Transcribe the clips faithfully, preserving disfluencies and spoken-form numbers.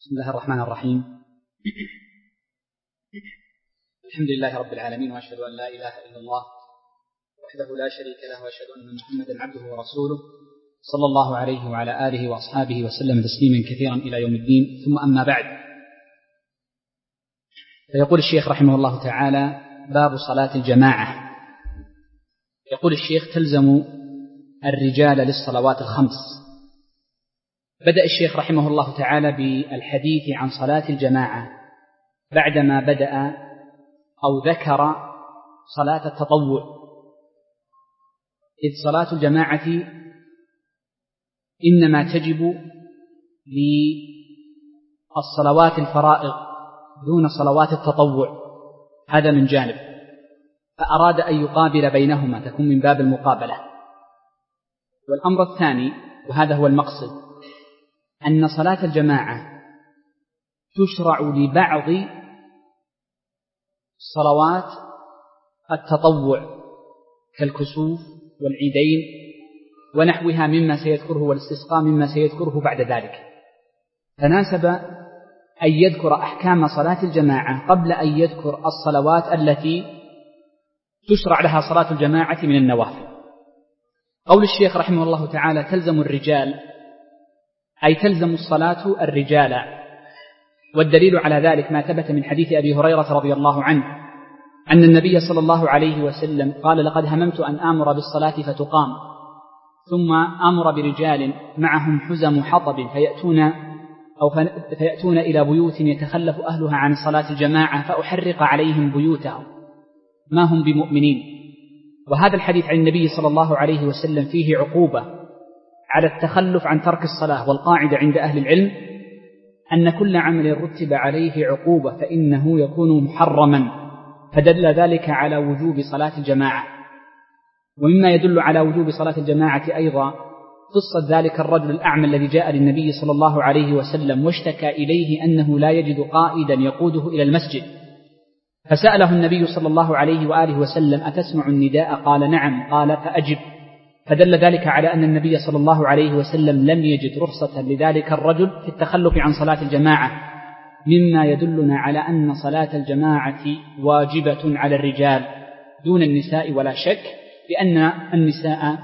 بسم الله الرحمن الرحيم. الحمد لله رب العالمين، وأشهد أن لا إله إلا الله وحده لا شريك له، وأشهد أن محمدا عبده ورسوله صلى الله عليه وعلى آله وأصحابه وسلم تسليما كثيرا إلى يوم الدين. ثم أما بعد، فيقول الشيخ رحمه الله تعالى: باب صلاة الجماعة. يقول الشيخ: تلزم الرجال للصلوات الخمس. بدأ الشيخ رحمه الله تعالى بالحديث عن صلاة الجماعة بعدما بدأ أو ذكر صلاة التطوع، إذ صلاة الجماعة إنما تجب للصلوات الفرائض دون صلوات التطوع، هذا من جانب، فأراد أن يقابل بينهما، تكون من باب المقابلة. والأمر الثاني، وهذا هو المقصد، أن صلاة الجماعة تشرع لبعض صلوات التطوع كالكسوف والعيدين ونحوها مما سيذكره، والاستسقاء مما سيذكره بعد ذلك، فناسب أن يذكر أحكام صلاة الجماعة قبل أن يذكر الصلوات التي تشرع لها صلاة الجماعة من النوافل. قول الشيخ رحمه الله تعالى: تلزم الرجال، أي تلزم الصلاة الرجال، والدليل على ذلك ما ثبت من حديث أبي هريرة رضي الله عنه أن النبي صلى الله عليه وسلم قال: لقد هممت أن آمر بالصلاة فتقام، ثم أمر برجال معهم حزم حطب فيأتون أو فيأتون إلى بيوت يتخلف أهلها عن صلاة الجماعة فأحرق عليهم بيوتهم، ما هم بمؤمنين. وهذا الحديث عن النبي صلى الله عليه وسلم فيه عقوبة على التخلف عن ترك الصلاة، والقاعدة عند أهل العلم أن كل عمل رتب عليه عقوبة فإنه يكون محرما، فدل ذلك على وجوب صلاة الجماعة. ومما يدل على وجوب صلاة الجماعة أيضا قصة ذلك الرجل الأعمى الذي جاء للنبي صلى الله عليه وسلم واشتكى إليه أنه لا يجد قائدا يقوده إلى المسجد، فسأله النبي صلى الله عليه وآله وسلم: أتسمع النداء؟ قال: نعم. قال: فأجب. فدل ذلك على أن النبي صلى الله عليه وسلم لم يجد رخصة لذلك الرجل في التخلف عن صلاة الجماعة، مما يدلنا على أن صلاة الجماعة واجبة على الرجال دون النساء، ولا شك لأن النساء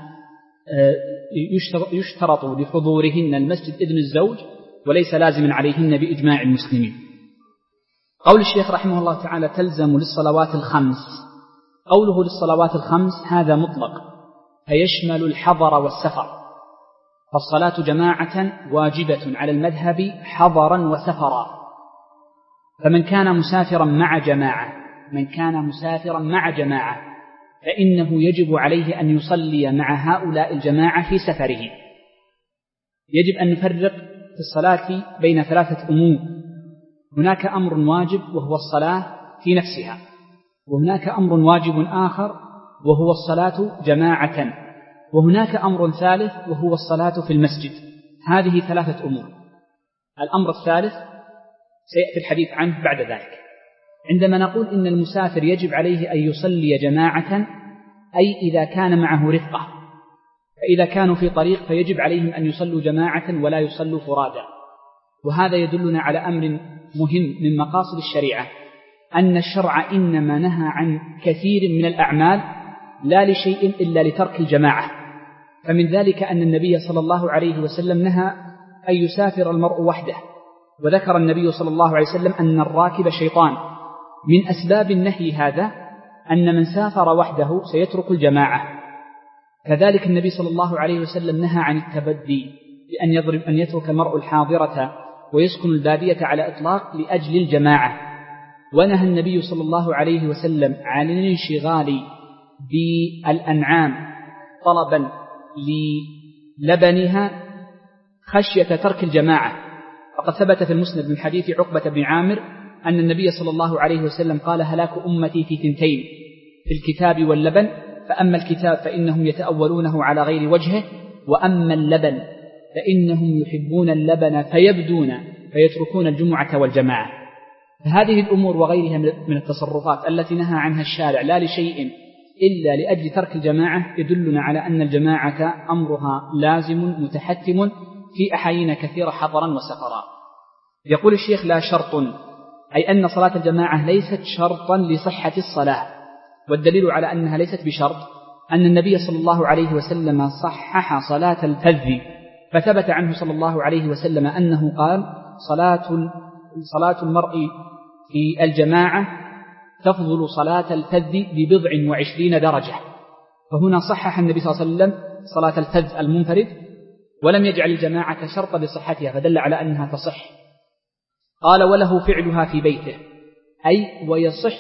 يشترط لحضورهن المسجد إذن الزوج، وليس لازما عليهن بإجماع المسلمين. قول الشيخ رحمه الله تعالى: تلزم للصلوات الخمس. قوله للصلوات الخمس هذا مطلق، فيشمل الحضر والسفر، فالصلاة جماعة واجبة على المذهب حضرا وسفرا. فمن كان مسافرا مع جماعة من كان مسافرا مع جماعة فإنه يجب عليه أن يصلي مع هؤلاء الجماعة في سفره. يجب أن نفرق في الصلاة بين ثلاثة أمور: هناك أمر واجب وهو الصلاة في نفسها، وهناك أمر واجب آخر وهو الصلاة جماعة، وهناك أمر ثالث وهو الصلاة في المسجد. هذه ثلاثة أمور. الأمر الثالث سيأتي الحديث عنه بعد ذلك. عندما نقول إن المسافر يجب عليه أن يصلي جماعة، أي إذا كان معه رفقة، فإذا كانوا في طريق فيجب عليهم أن يصلوا جماعة ولا يصلوا فرادا. وهذا يدلنا على أمر مهم من مقاصد الشريعة، أن الشرع إنما نهى عن كثير من الأعمال لا لشيء إلا لترك الجماعة. فمن ذلك أن النبي صلى الله عليه وسلم نهى أن يسافر المرء وحده، وذكر النبي صلى الله عليه وسلم أن الراكب شيطان. من أسباب النهي هذا أن من سافر وحده سيترك الجماعة. كذلك النبي صلى الله عليه وسلم نهى عن التبدي، بأن يضرب أن يترك المرء الحاضرة ويسكن البادية على إطلاق لأجل الجماعة. ونهى النبي صلى الله عليه وسلم عن الانشغال بالأنعام طلبا للبنها خشية ترك الجماعة. فقد ثبت في المسند من حديث عقبة بن عامر أن النبي صلى الله عليه وسلم قال: هلاك أمتي في ثنتين، في الكتاب واللبن، فأما الكتاب فإنهم يتأولونه على غير وجهه، وأما اللبن فإنهم يحبون اللبن فيبدون فيتركون الجمعة والجماعة. فهذه الأمور وغيرها من التصرفات التي نهى عنها الشارع لا لشيء إلا لأجل ترك الجماعة يدلنا على أن الجماعة أمرها لازم متحتم في أحايين كثيرة حضرا وسفرا. يقول الشيخ: لا شرط، أي أن صلاة الجماعة ليست شرطا لصحة الصلاة. والدليل على أنها ليست بشرط أن النبي صلى الله عليه وسلم صحح صلاة الفذ، فثبت عنه صلى الله عليه وسلم أنه قال: صلاة صلاة المرء في الجماعة تفضل صلاة الفذ ببضع وعشرين درجة. فهنا صحح النبي صلى الله عليه وسلم صلاة الفذ المنفرد ولم يجعل الجماعة شرطا لصحتها، فدل على أنها تصح. قال: وله فعلها في بيته، أي ويصح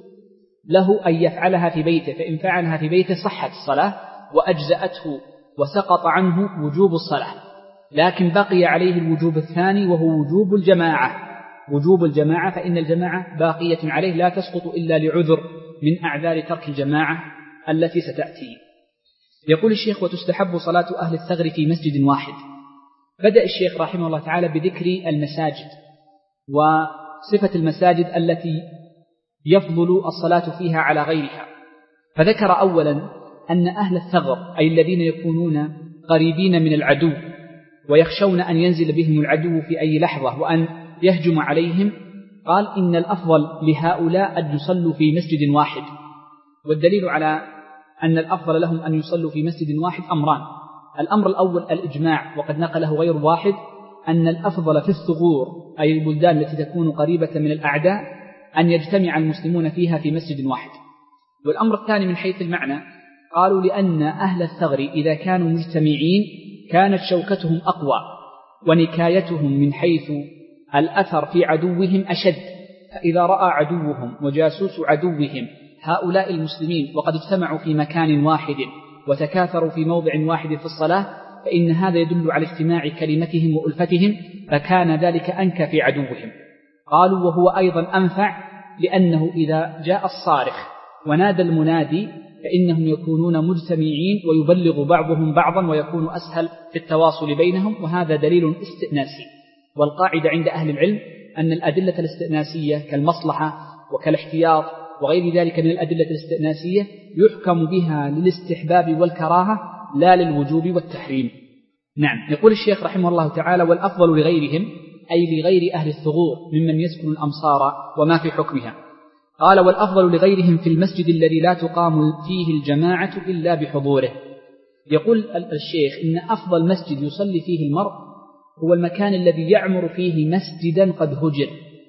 له أن يفعلها في بيته، فإن فعلها في بيته صحت الصلاة وأجزأته وسقط عنه وجوب الصلاة، لكن بقي عليه الوجوب الثاني وهو وجوب الجماعة. وجوب الجماعة فإن الجماعة باقية عليه لا تسقط إلا لعذر من أعذار ترك الجماعة التي ستأتي. يقول الشيخ: وتستحب صلاة أهل الثغر في مسجد واحد. بدأ الشيخ رحمه الله تعالى بذكر المساجد وصفة المساجد التي يفضل الصلاة فيها على غيرها، فذكر أولا أن أهل الثغر أي الذين يكونون قريبين من العدو ويخشون أن ينزل بهم العدو في أي لحظة وأن يهجم عليهم، قال: إن الأفضل لهؤلاء أن يصلوا في مسجد واحد. والدليل على أن الأفضل لهم أن يصلوا في مسجد واحد أمران: الأمر الأول الإجماع، وقد نقله غير واحد، أن الأفضل في الثغور أي البلدان التي تكون قريبة من الأعداء أن يجتمع المسلمون فيها في مسجد واحد. والأمر الثاني من حيث المعنى، قالوا لأن أهل الثغر إذا كانوا مجتمعين كانت شوكتهم أقوى ونكايتهم من حيث الأثر في عدوهم أشد، فإذا رأى عدوهم وجاسوس عدوهم هؤلاء المسلمين وقد اجتمعوا في مكان واحد وتكاثروا في موضع واحد في الصلاة، فإن هذا يدل على اجتماع كلمتهم وألفتهم، فكان ذلك أنكى في عدوهم. قالوا: وهو أيضا أنفع، لأنه إذا جاء الصارخ ونادى المنادي فإنهم يكونون مجتمعين ويبلغ بعضهم بعضا ويكون أسهل في التواصل بينهم، وهذا دليل استئناسي. والقاعدة عند أهل العلم أن الأدلة الاستئناسية كالمصلحة وكالاحتياط وغير ذلك من الأدلة الاستئناسية يحكم بها للاستحباب والكراهة لا للوجوب والتحريم. نعم. يقول الشيخ رحمه الله تعالى: والأفضل لغيرهم أي لغير أهل الثغور ممن يسكن الأمصار وما في حكمها. قال: والأفضل لغيرهم في المسجد الذي لا تقام فيه الجماعة إلا بحضوره. يقول الشيخ إن أفضل مسجد يصلي فيه المرء هو المكان الذي يعمر فيه مسجدا قد هجر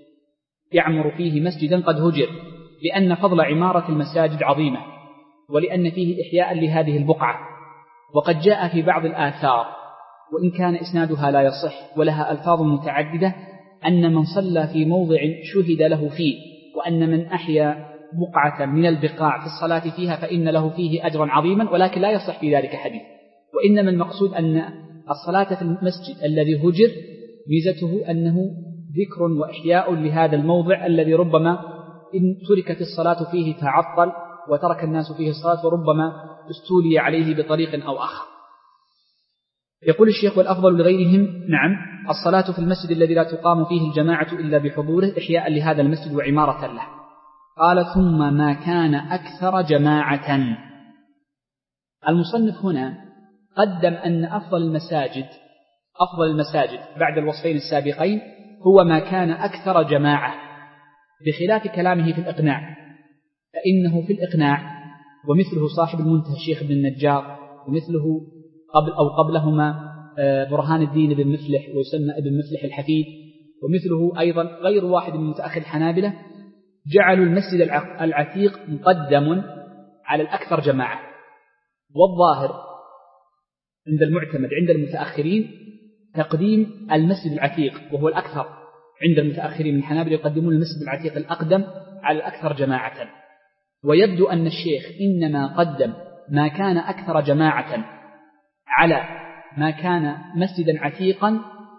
يعمر فيه مسجدا قد هجر لأن فضل عمارة المساجد عظيمة، ولأن فيه إحياء لهذه البقعة. وقد جاء في بعض الآثار وإن كان إسنادها لا يصح ولها ألفاظ متعددة أن من صلى في موضع شهد له فيه، وأن من أحيا بقعة من البقاع في الصلاة فيها فإن له فيه أجرا عظيما، ولكن لا يصح في ذلك حديث. وإنما المقصود أن الصلاة في المسجد الذي هجر ميزته أنه ذكر وإحياء لهذا الموضع الذي ربما إن تركت الصلاة فيه تعطل وترك الناس فيه الصلاة وربما استولي عليه بطريق أو آخر. يقول الشيخ: والأفضل لغيرهم نعم الصلاة في المسجد الذي لا تقام فيه الجماعة إلا بحضوره إحياء لهذا المسجد وعمارة له. قال: ثم ما كان أكثر جماعة. المصنف هنا قدم أن أفضل المساجد أفضل المساجد بعد الوصفين السابقين هو ما كان أكثر جماعة، بخلاف كلامه في الإقناع، فإنه في الإقناع ومثله صاحب المنتهى الشيخ ابن النجار ومثله قبل أو قبلهما برهان الدين بن مفلح ويسمى ابن مفلح الحفيد، ومثله أيضا غير واحد من متأخر الحنابلة، جعلوا المسجد العتيق مقدم على الأكثر جماعة. والظاهر عند المعتمد عند المتأخرين تقديم المسجد العتيق، وهو الأكثر عند المتأخرين من الحنابلة يقدمون المسجد العتيق الأقدم على الأكثر جماعة. ويبدو أن الشيخ إنما قدم ما كان أكثر جماعة على ما كان مسجدا عتيقا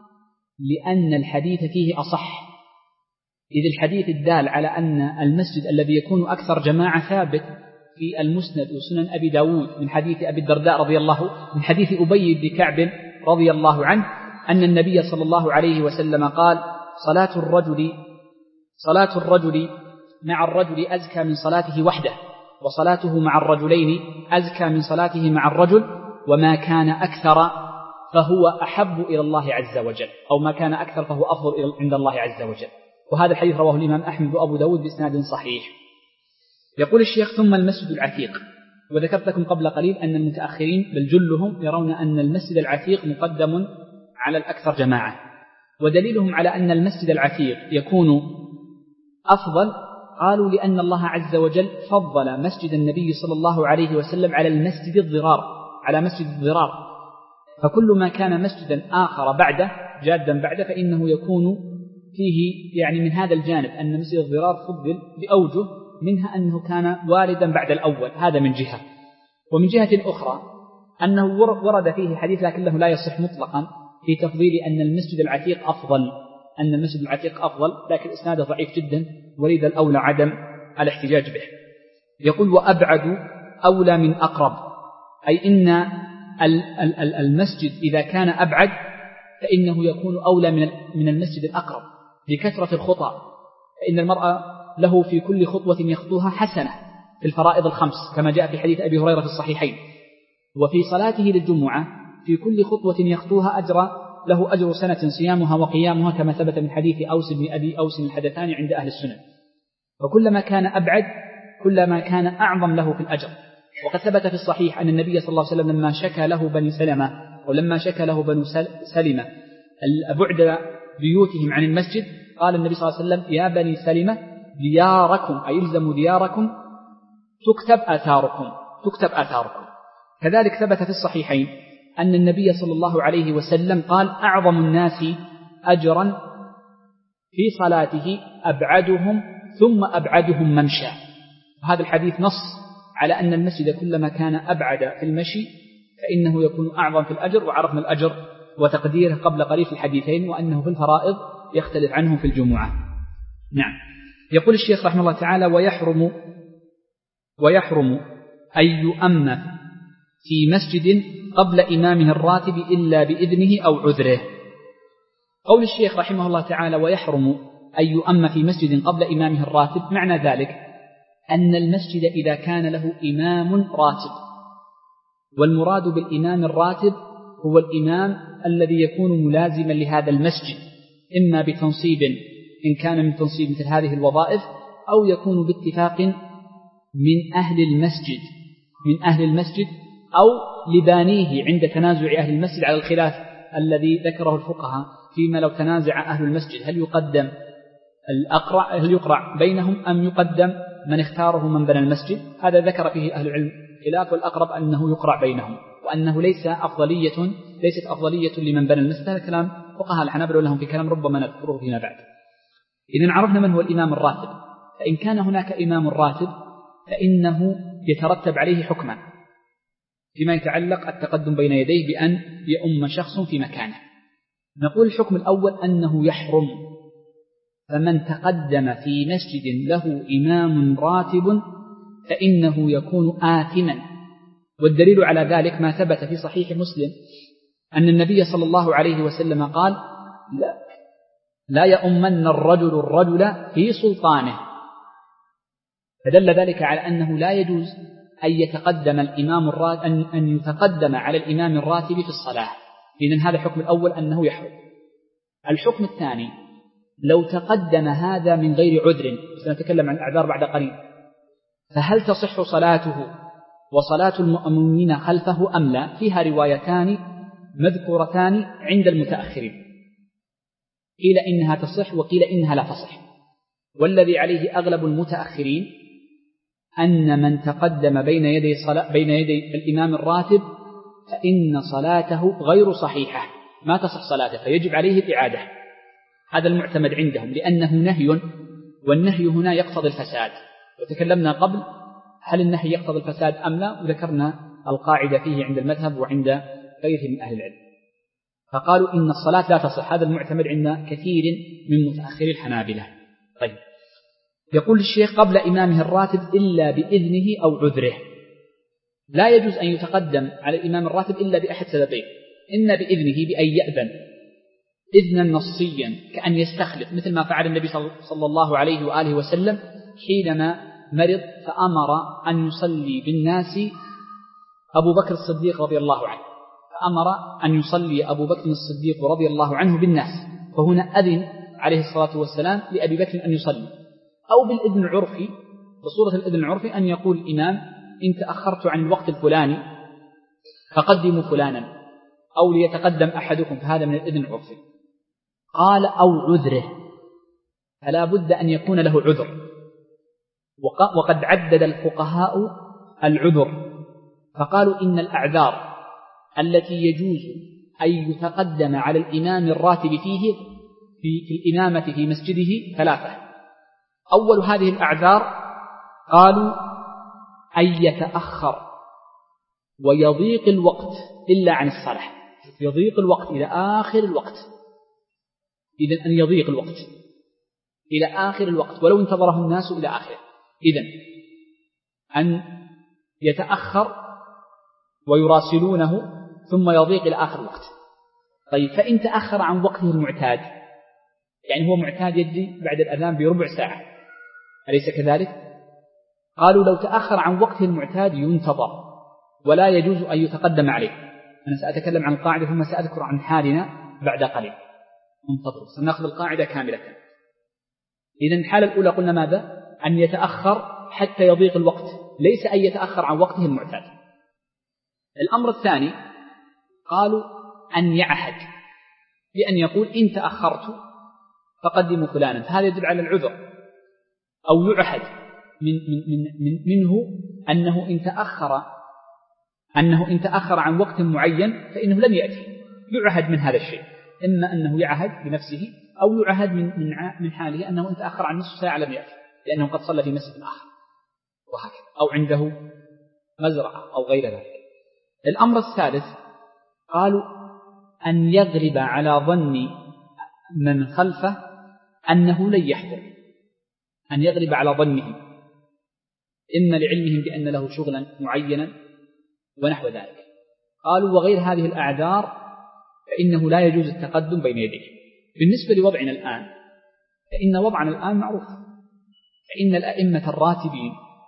لأن الحديث فيه أصح، إذ الحديث الدال على أن المسجد الذي يكون أكثر جماعة ثابت في المسند وسنن أبي داود من حديث أبي الدرداء رضي الله من حديث أبي بن كعب رضي الله عنه أن النبي صلى الله عليه وسلم قال: صلاة الرجل صلاة الرجل مع الرجل أزكى من صلاته وحده، وصلاته مع الرجلين أزكى من صلاته مع الرجل، وما كان أكثر فهو أحب إلى الله عز وجل، أو ما كان أكثر فهو أفضل عند الله عز وجل. وهذا الحديث رواه الإمام أحمد وأبو داود بإسناد صحيح. يقول الشيخ: ثم المسجد العتيق. وذكرت لكم قبل قليل أن المتأخرين بل جلهم يرون أن المسجد العتيق مقدم على الأكثر جماعة، ودليلهم على أن المسجد العتيق يكون أفضل قالوا لأن الله عز وجل فضل مسجد النبي صلى الله عليه وسلم على المسجد الضرار على مسجد الضرار، فكل ما كان مسجدا آخر بعده جادا بعده فإنه يكون فيه يعني من هذا الجانب أن مسجد الضرار فضل بأوجه، منها أنه كان واردا بعد الأول، هذا من جهة. ومن جهة أخرى أنه ورد فيه حديث لكنه لا يصح مطلقا في تفضيل أن المسجد العتيق أفضل أن المسجد العتيق أفضل، لكن إسناده ضعيف جدا، ولذا الأولى عدم الاحتجاج به. يقول: وأبعد أولى من أقرب، أي إن المسجد إذا كان أبعد فإنه يكون أولى من المسجد الأقرب لكثرة الخطى، فإن المرأة له في كل خطوة يخطوها حسنة في الفرائض الخمس كما جاء في حديث أبي هريرة في الصحيحين، وفي صلاته للجمعة في كل خطوة يخطوها أجر له أجر سنة صيامها وقيامها كما ثبت من حديث أوس بن أبي أوس الحدثاني عند أهل السنن. وكلما كان أبعد كلما كان أعظم له في الأجر. وقد ثبت في الصحيح أن النبي صلى الله عليه وسلم لما شكى له بني سلمة ولما شكى له بنو سلمة بعد بيوتهم عن المسجد قال النبي صلى الله عليه وسلم: يا بني سلمة دياركم، أي يلزموا دياركم تكتب آثاركم تكتب آثاركم. كذلك ثبت في الصحيحين أن النبي صلى الله عليه وسلم قال: أعظم الناس أجرا في صلاته أبعدهم ثم أبعدهم ممشى. وهذا الحديث نص على أن المسجد كلما كان أبعد في المشي فإنه يكون أعظم في الأجر، وعرفنا الأجر وتقديره قبل قليل في الحديثين، وأنه في الفرائض يختلف عنه في الجمعة. نعم. يقول الشيخ رحمه الله تعالى: ويحرم ويحرم أن يؤم في مسجد قبل إمامه الراتب إلا بإذنه أو عذره. قول الشيخ رحمه الله تعالى: ويحرم أن يؤم في مسجد قبل إمامه الراتب، معنى ذلك أن المسجد إذا كان له إمام راتب، والمراد بالإمام الراتب هو الإمام الذي يكون ملازما لهذا المسجد، إما بتنصيب إن كان من تنصيب مثل هذه الوظائف، أو يكون باتفاق من أهل المسجد من أهل المسجد أو لبانيه عند تنازع أهل المسجد على الخلاف الذي ذكره الفقهاء فيما لو تنازع أهل المسجد هل يقدم الأقرع هل يقرع بينهم أم يقدم من اختاره من بنى المسجد. هذا ذكر فيه أهل العلم خلاف، والأقرب أنه يقرع بينهم، وأنه ليس أفضلية ليست أفضلية لمن بنى المسجد. هذا كلام فقهاء الحنابلة لهم في كلام ربما نذكره فيما بعد. إذن عرفنا من هو الإمام الراتب، فإن كان هناك إمام راتب فإنه يترتب عليه حكما فيما يتعلق التقدم بين يديه بأن يؤم شخص في مكانه. نقول الحكم الأول أنه يحرم، فمن تقدم في مسجد له إمام راتب فإنه يكون آثما. والدليل على ذلك ما ثبت في صحيح مسلم أن النبي صلى الله عليه وسلم قال: لا, لا يؤمن الرجل الرجل في سلطانه، فدل ذلك على أنه لا يجوز أن يتقدم الإمام الراتب أن, أن يتقدم على الإمام الراتب في الصلاة. إذن هذا الحكم الأول أنه يحرم. الحكم الثاني: لو تقدم هذا من غير عذر، سنتكلم عن الأعذار بعد قليل، فهل تصح صلاته وصلاة المؤمنين خلفه أم لا؟ فيها روايتان مذكورتان عند المتأخرين، قيل إنها تصح وقيل إنها لا تصح. والذي عليه أغلب المتأخرين أن من تقدم بين يدي, صلاة بين يدي الإمام الراتب فإن صلاته غير صحيحة، ما تصح صلاته، فيجب عليه الإعادة. هذا المعتمد عندهم لأنه نهي، والنهي هنا يقتضي الفساد، وتكلمنا قبل هل النهي يقتضي الفساد أم لا، وذكرنا القاعدة فيه عند المذهب وعند غيره من أهل العلم، فقالوا إن الصلاة لا تصح. هذا المعتمد عند كثير من متأخري الحنابلة. طيب، يقول الشيخ: قبل إمامه الراتب إلا بإذنه أو عذره. لا يجوز أن يتقدم على الإمام الراتب إلا بأحد سببين: إن بإذنه بأن يأذن إذنا نصيا كأن يستخلف، مثل ما فعل النبي صلى الله عليه وآله وسلم حينما مرض فأمر أن يصلي بالناس أبو بكر الصديق رضي الله عنه، فأمر أن يصلي أبو بكر الصديق رضي الله عنه بالناس، فهنا أذن عليه الصلاة والسلام لأبي بكر أن يصلي، أو بالإذن العرفي، بصورة الإذن العرفي أن يقول الإمام إن تأخرت عن الوقت الفلاني فقدموا فلانا، أو ليتقدم أحدكم، فهذا من الإذن العرفي. قال أو عذره، فلا بد أن يكون له عذر، وقد عدد الفقهاء العذر فقالوا إن الأعذار التي يجوز أن يتقدم على الإمام الراتب فيه في الإمامة في مسجده ثلاثة. أول هذه الأعذار قالوا أن يتأخر ويضيق الوقت إلا عن الصلاة، يضيق الوقت إلى آخر الوقت، إذن أن يضيق الوقت إلى آخر الوقت ولو انتظره الناس إلى آخره، إذن أن يتأخر ويراسلونه ثم يضيق إلى آخر الوقت. طيب فإن تأخر عن وقته المعتاد، يعني هو معتاد يجري بعد الأذان بربع ساعة، أليس كذلك؟ قالوا لو تأخر عن وقته المعتاد ينتظر ولا يجوز أن يتقدم عليه. أنا سأتكلم عن القاعدة ثم سأذكر عن حالنا بعد قليل، انتظروا، سنأخذ القاعدة كاملة. إذن الحالة الأولى قلنا ماذا؟ أن يتأخر حتى يضيق الوقت، ليس أن يتأخر عن وقته المعتاد. الأمر الثاني قالوا أن يعهد، بأن يقول إن تأخرت فقدموا فلانا، فهذا يدل على العذر. أو يعهد من من من منه أنه إن تأخر أنه إن تأخر عن وقت معين فإنه لن يأتي، يعهد من هذا الشيء، إما أنه يعهد بنفسه أو يعهد من من من حاله أنه إن تأخر عن نصف ساعة لم يأتي لأنه قد صلى في مسجد آخر وهكذا، أو عنده مزرعة أو غير ذلك. الأمر الثالث قالوا أن يغلب على ظن من خلفه أنه لن يحضر، أن يغلب على ظنه، إما لعلمهم بأن له شغلا معينا ونحو ذلك. قالوا وغير هذه الأعذار فإنه لا يجوز التقدم بين يديه. بالنسبة لوضعنا الآن فإن وضعنا الآن معروف، فإن الأئمة الراتبين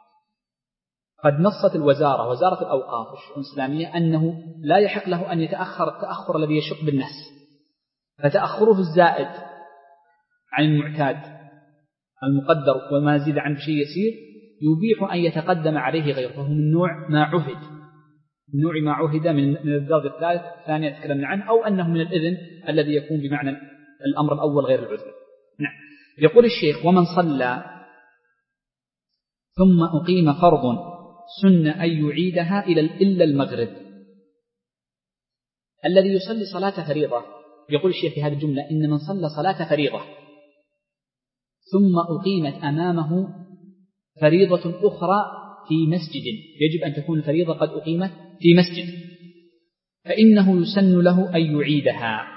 قد نصت الوزارة وزارة الأوقاف والشؤون الإسلامية أنه لا يحق له أن يتأخر التأخر الذي يشق بالناس، فتأخره الزائد عن المعتاد المقدر وما زيد عن شيء يسير يبيح أن يتقدم عليه غيره، فهو من نوع ما عهد، من نوع ما عهد من الدرجة الثالث الثانية تكلمنا عنه، أو أنه من الإذن الذي يكون بمعنى الأمر الأول غير العذر. نعم. يقول الشيخ ومن صلى ثم أقيم فرض سن أن يعيدها إلا المغرب. الذي يصلي صلاة فريضة، يقول الشيخ في هذه الجملة إن من صلى صلاة فريضة ثم أقيمت أمامه فريضة أخرى في مسجد، يجب أن تكون الفريضة قد أقيمت في مسجد، فإنه يسن له أن يعيدها،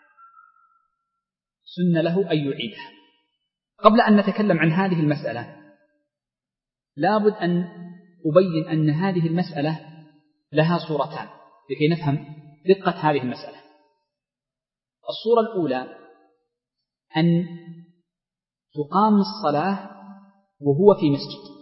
سن له أن يعيدها. قبل أن نتكلم عن هذه المسألة لابد أن أبين أن هذه المسألة لها صورتان لكي نفهم دقة هذه المسألة. الصورة الأولى أن تقام الصلاة وهو في مسجد.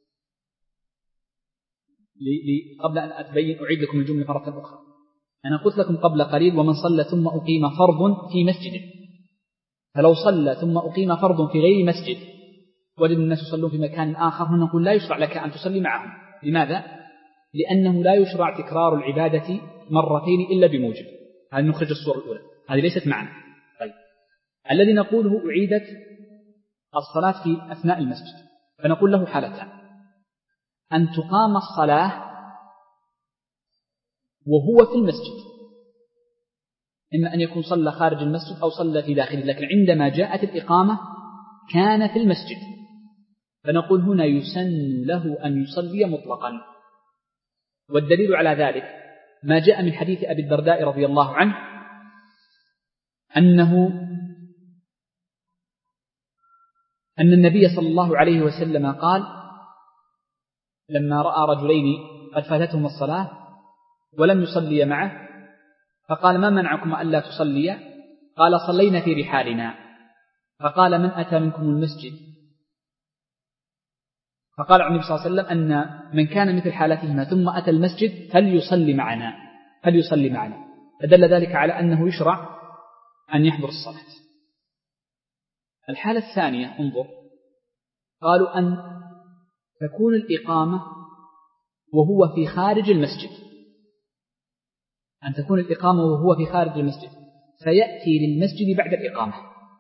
قبل أن أتبين أعيد لكم الجملة مرة أخرى. أنا قلت لكم قبل قليل ومن صلى ثم أقيم فرض في مسجد، فلو صلى ثم أقيم فرض في غير مسجد وجد الناس يصلون في مكان آخر، هنا نقول لا يشرع لك أن تصلي معهم. لماذا؟ لأنه لا يشرع تكرار العبادة مرتين إلا بموجب. هذه نخرج الصورة الأولى، هذه ليست معنا. طيب الذي نقوله أعيدت الصلاة في أثناء المسجد، فنقول له حالتان: أن تقام الصلاة وهو في المسجد، إما أن يكون صلى خارج المسجد أو صلى في داخله، لكن عندما جاءت الإقامة كان في المسجد، فنقول هنا يسن له أن يصلي مطلقا. والدليل على ذلك ما جاء من حديث أبي الدرداء رضي الله عنه أنه أن النبي صلى الله عليه وسلم قال لما رأى رجلين قد فاتتهم الصلاة ولم يصلي معه فقال ما منعكم ألا تصليا؟ قال صلينا في رحالنا. فقال من أتى منكم المسجد؟ فقال النبي صلى الله عليه وسلم أن من كان مثل حالتهما ثم أتى المسجد فليصلي معنا فليصلي معنا فدل ذلك على أنه يشرع أن يحضر الصلاة. الحالة الثانية انظر، قالوا أن تكون الإقامة وهو في خارج المسجد، أن تكون الإقامة وهو في خارج المسجد فيأتي للمسجد بعد الإقامة.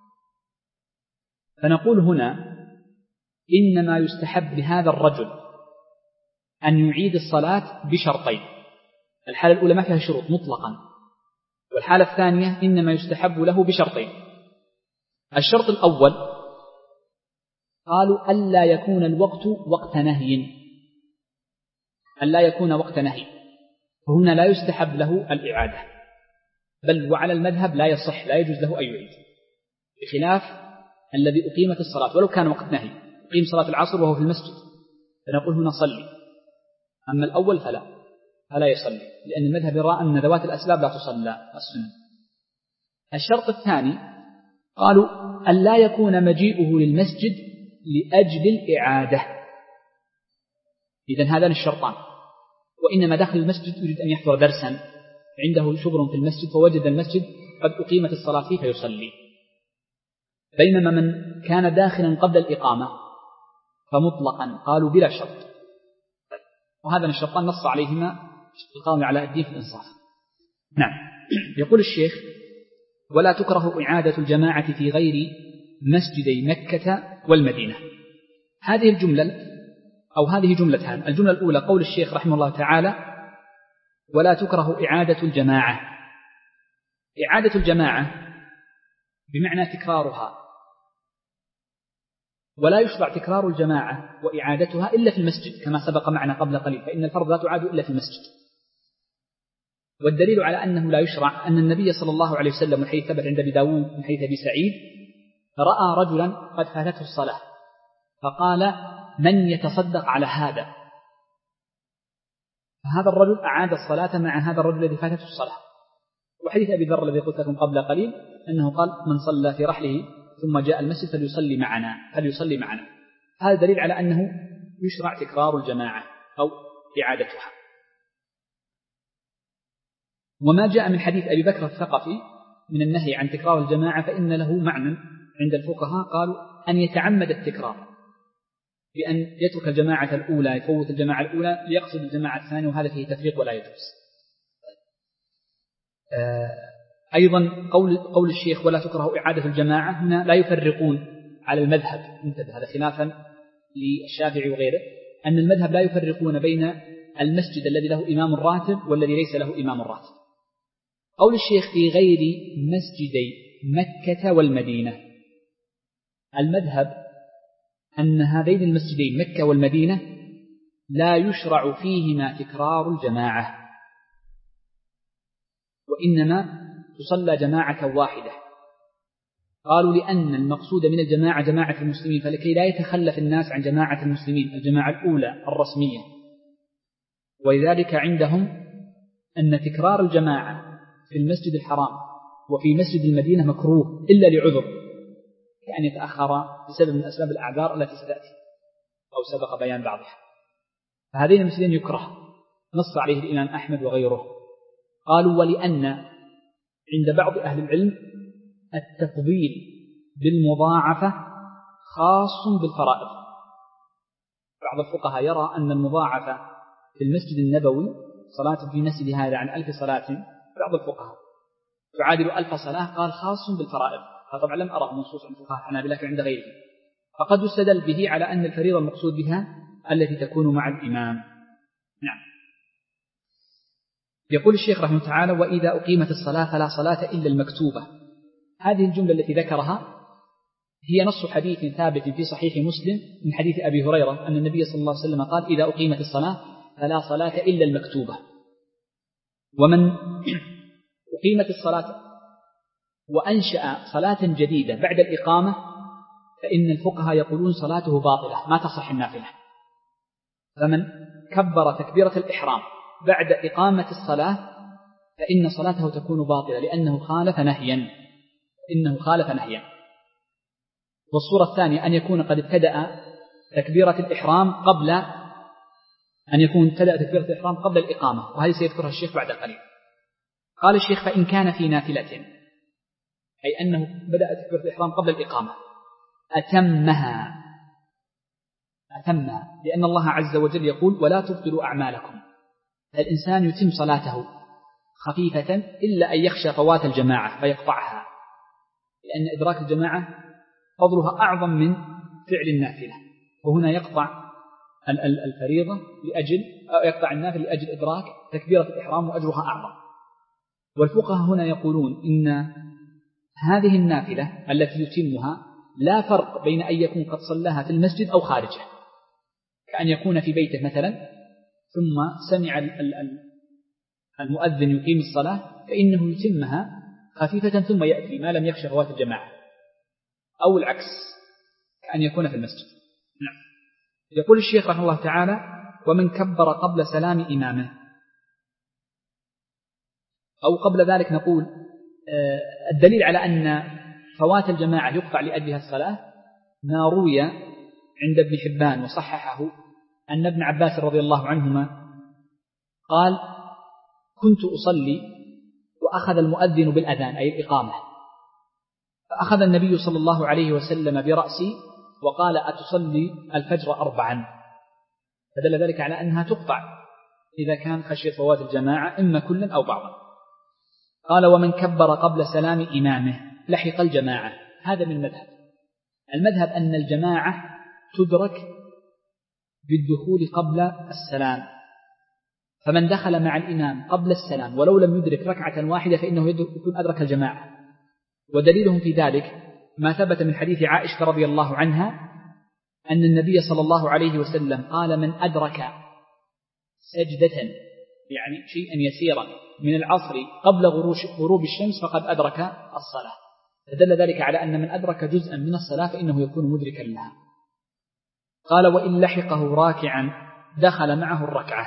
فنقول هنا إنما يستحب لهذا الرجل أن يعيد الصلاة بشرطين. الحالة الأولى ما فيها شروط مطلقا، والحالة الثانية إنما يستحب له بشرطين. الشرط الأول قالوا ألا يكون الوقت وقت نهي، ألا يكون وقت نهي، فهنا لا يستحب له الإعادة، بل وعلى المذهب لا يصح، لا يجوز له أن يعيد، بخلاف الذي أقيمت الصلاة ولو كان وقت نهي، أقيم صلاة العصر وهو في المسجد فنقول هنا صلي، أما الأول فلا فلا يصلي، لأن المذهب يرى أن ذوات الأسباب لا تصلى السنة. الشرط الثاني قالوا ألا يكون مجيئه للمسجد لأجل الإعادة، إذن هذان الشرطان، وإنما داخل المسجد يريد أن يحضر درسا، عنده شغل في المسجد فوجد المسجد قد أقيمت الصلاة فيه فيصلي. بينما من كان داخلا قبل الإقامة فمطلقا قالوا بلا شرط، وهذا الشرطان نص عليهما القاضي علاء الدين في الإنصاف. نعم. يقول الشيخ ولا تكره إعادة الجماعة في غير مسجدي مكة والمدينة. هذه الجملة أو هذه جملتان، الجملة الأولى قول الشيخ رحمه الله تعالى ولا تكره إعادة الجماعة. إعادة الجماعة بمعنى تكرارها، ولا يشرع تكرار الجماعة وإعادتها إلا في المسجد كما سبق معنا قبل قليل، فإن الفرض لا تعاد إلا في المسجد. والدليل على أنه لا يشرع أن النبي صلى الله عليه وسلم من حيث ثبت عند أبي داود من حيث أبي سعيد رأى رجلا قد فاتته الصلاة فقال من يتصدق على هذا، فهذا الرجل أعاد الصلاة مع هذا الرجل الذي فاتته الصلاة. وحديث أبي ذر الذي قلت لكم قبل قليل أنه قال من صلى في رحله ثم جاء المسجد فليصلي معنا فليصلي معنا. هذا دليل على أنه يشرع تكرار الجماعة أو إعادتها. وما جاء من حديث أبي بكر الثقفي من النهي عن تكرار الجماعة فإن له معنى عند الفقهاء، قالوا أن يتعمد التكرار بأن يترك الجماعة الأولى يفوت الجماعة الأولى ليقصد الجماعة الثانية، وهذا فيه تفريق ولا يجوز. أيضا قول, قول الشيخ ولا تكره إعادة الجماعة، هنا لا يفرقون على المذهب، انتبه هذا خلافا للشافعي وغيره، أن المذهب لا يفرقون بين المسجد الذي له إمام راتب والذي ليس له إمام راتب. قول الشيخ في غير مسجدي مكة والمدينة، المذهب أن هذين المسجدين مكة والمدينة لا يشرع فيهما تكرار الجماعة، وإنما تصلى جماعة واحدة. قالوا لأن المقصود من الجماعة جماعة المسلمين، فلكي لا يتخلف الناس عن جماعة المسلمين الجماعة الأولى الرسمية. ولذلك عندهم أن تكرار الجماعة في المسجد الحرام وفي مسجد المدينة مكروه إلا لعذر، كأن يتأخر بسبب من أسباب الأعذار التي ستأتي أو سبق بيان بعضها. فهذين المسجدين يكره، نص عليه الإمام أحمد وغيره. قالوا ولأن عند بعض أهل العلم التفضيل بالمضاعفة خاص بالفرائض. بعض الفقهاء يرى أن المضاعفة في المسجد النبوي صلاة في مسجد هذا عن ألف صلاة، بعض الفقهاء تعادل ألف صلاة، قال خاص بالفرائض. فطبعا لم أرى منصوص عن فقهاء الحنابلة لكن عند غيره، فقد يستدل به على أن الفريضة المقصود بها التي تكون مع الإمام. نعم. يقول الشيخ رحمه الله تعالى وإذا أقيمت الصلاة فلا صلاة إلا المكتوبة. هذه الجملة التي ذكرها هي نص حديث ثابت في صحيح مسلم من حديث أبي هريرة أن النبي صلى الله عليه وسلم قال إذا أقيمت الصلاة فلا صلاة إلا المكتوبة. ومن أقيمت الصلاة وأنشأ صلاة جديدة بعد الإقامة فإن الفقهاء يقولون صلاته باطلة ما تصح النافلة. فمن كبر تكبيرة الإحرام بعد إقامة الصلاة فإن صلاته تكون باطلة لأنه خالف نهيا إنه خالف نهيا. والصورة الثانية أن يكون قد ابتدأ تكبيرة الإحرام قبل أن يكون ابتدأ تكبيرة الإحرام قبل الإقامة، وهذه سيذكرها الشيخ بعد قليل. قال الشيخ فإن كان في نافلة، أي أنه بدأ تكبيرة الإحرام قبل الإقامة، أتمها أتمها لأن الله عز وجل يقول ولا تبطلوا أعمالكم. الإنسان يتم صلاته خفيفة إلا أن يخشى فوات الجماعة فيقطعها، لأن إدراك الجماعة فضلها أعظم من فعل النافلة، وهنا يقطع الفريضة لأجل أو يقطع النافلة لأجل إدراك تكبيرة الإحرام وأجرها أعظم. والفقهاء هنا يقولون إن هذه النافلة التي يتمها لا فرق بين أن يكون قد صلاها في المسجد أو خارجه، كأن يكون في بيته مثلا ثم سمع المؤذن يقيم الصلاة فإنه يتمها خفيفة ثم يأتي ما لم يخشى فوات الجماعة، أو العكس كأن يكون في المسجد. نعم. يقول الشيخ رحمه الله تعالى ومن كبر قبل سلام إمامه، أو قبل ذلك نقول الدليل على أن فوات الجماعة يقطع لأجلها الصلاة ما روي عند ابن حبان وصححه أن ابن عباس رضي الله عنهما قال كنت أصلي وأخذ المؤذن بالأذان أي الإقامة، فأخذ النبي صلى الله عليه وسلم برأسي وقال أتصلي الفجر أربعا، فدل ذلك على أنها تقطع إذا كان خشية فوات الجماعة إما كلا أو بعضا. قال ومن كبر قبل سلام إمامه لحق الجماعة. هذا من المذهب. المذهب أن الجماعة تدرك بالدخول قبل السلام، فمن دخل مع الإمام قبل السلام ولو لم يدرك ركعة واحدة فإنه يكون أدرك الجماعة. ودليلهم في ذلك ما ثبت من حديث عائشة رضي الله عنها أن النبي صلى الله عليه وسلم قال من أدرك سجدة يعني شيئا يسيرا من العصر قبل غروب الشمس فقد أدرك الصلاة، فدل ذلك على أن من أدرك جزءا من الصلاة فإنه يكون مدركا لها. قال وإن لحقه راكعا دخل معه الركعة.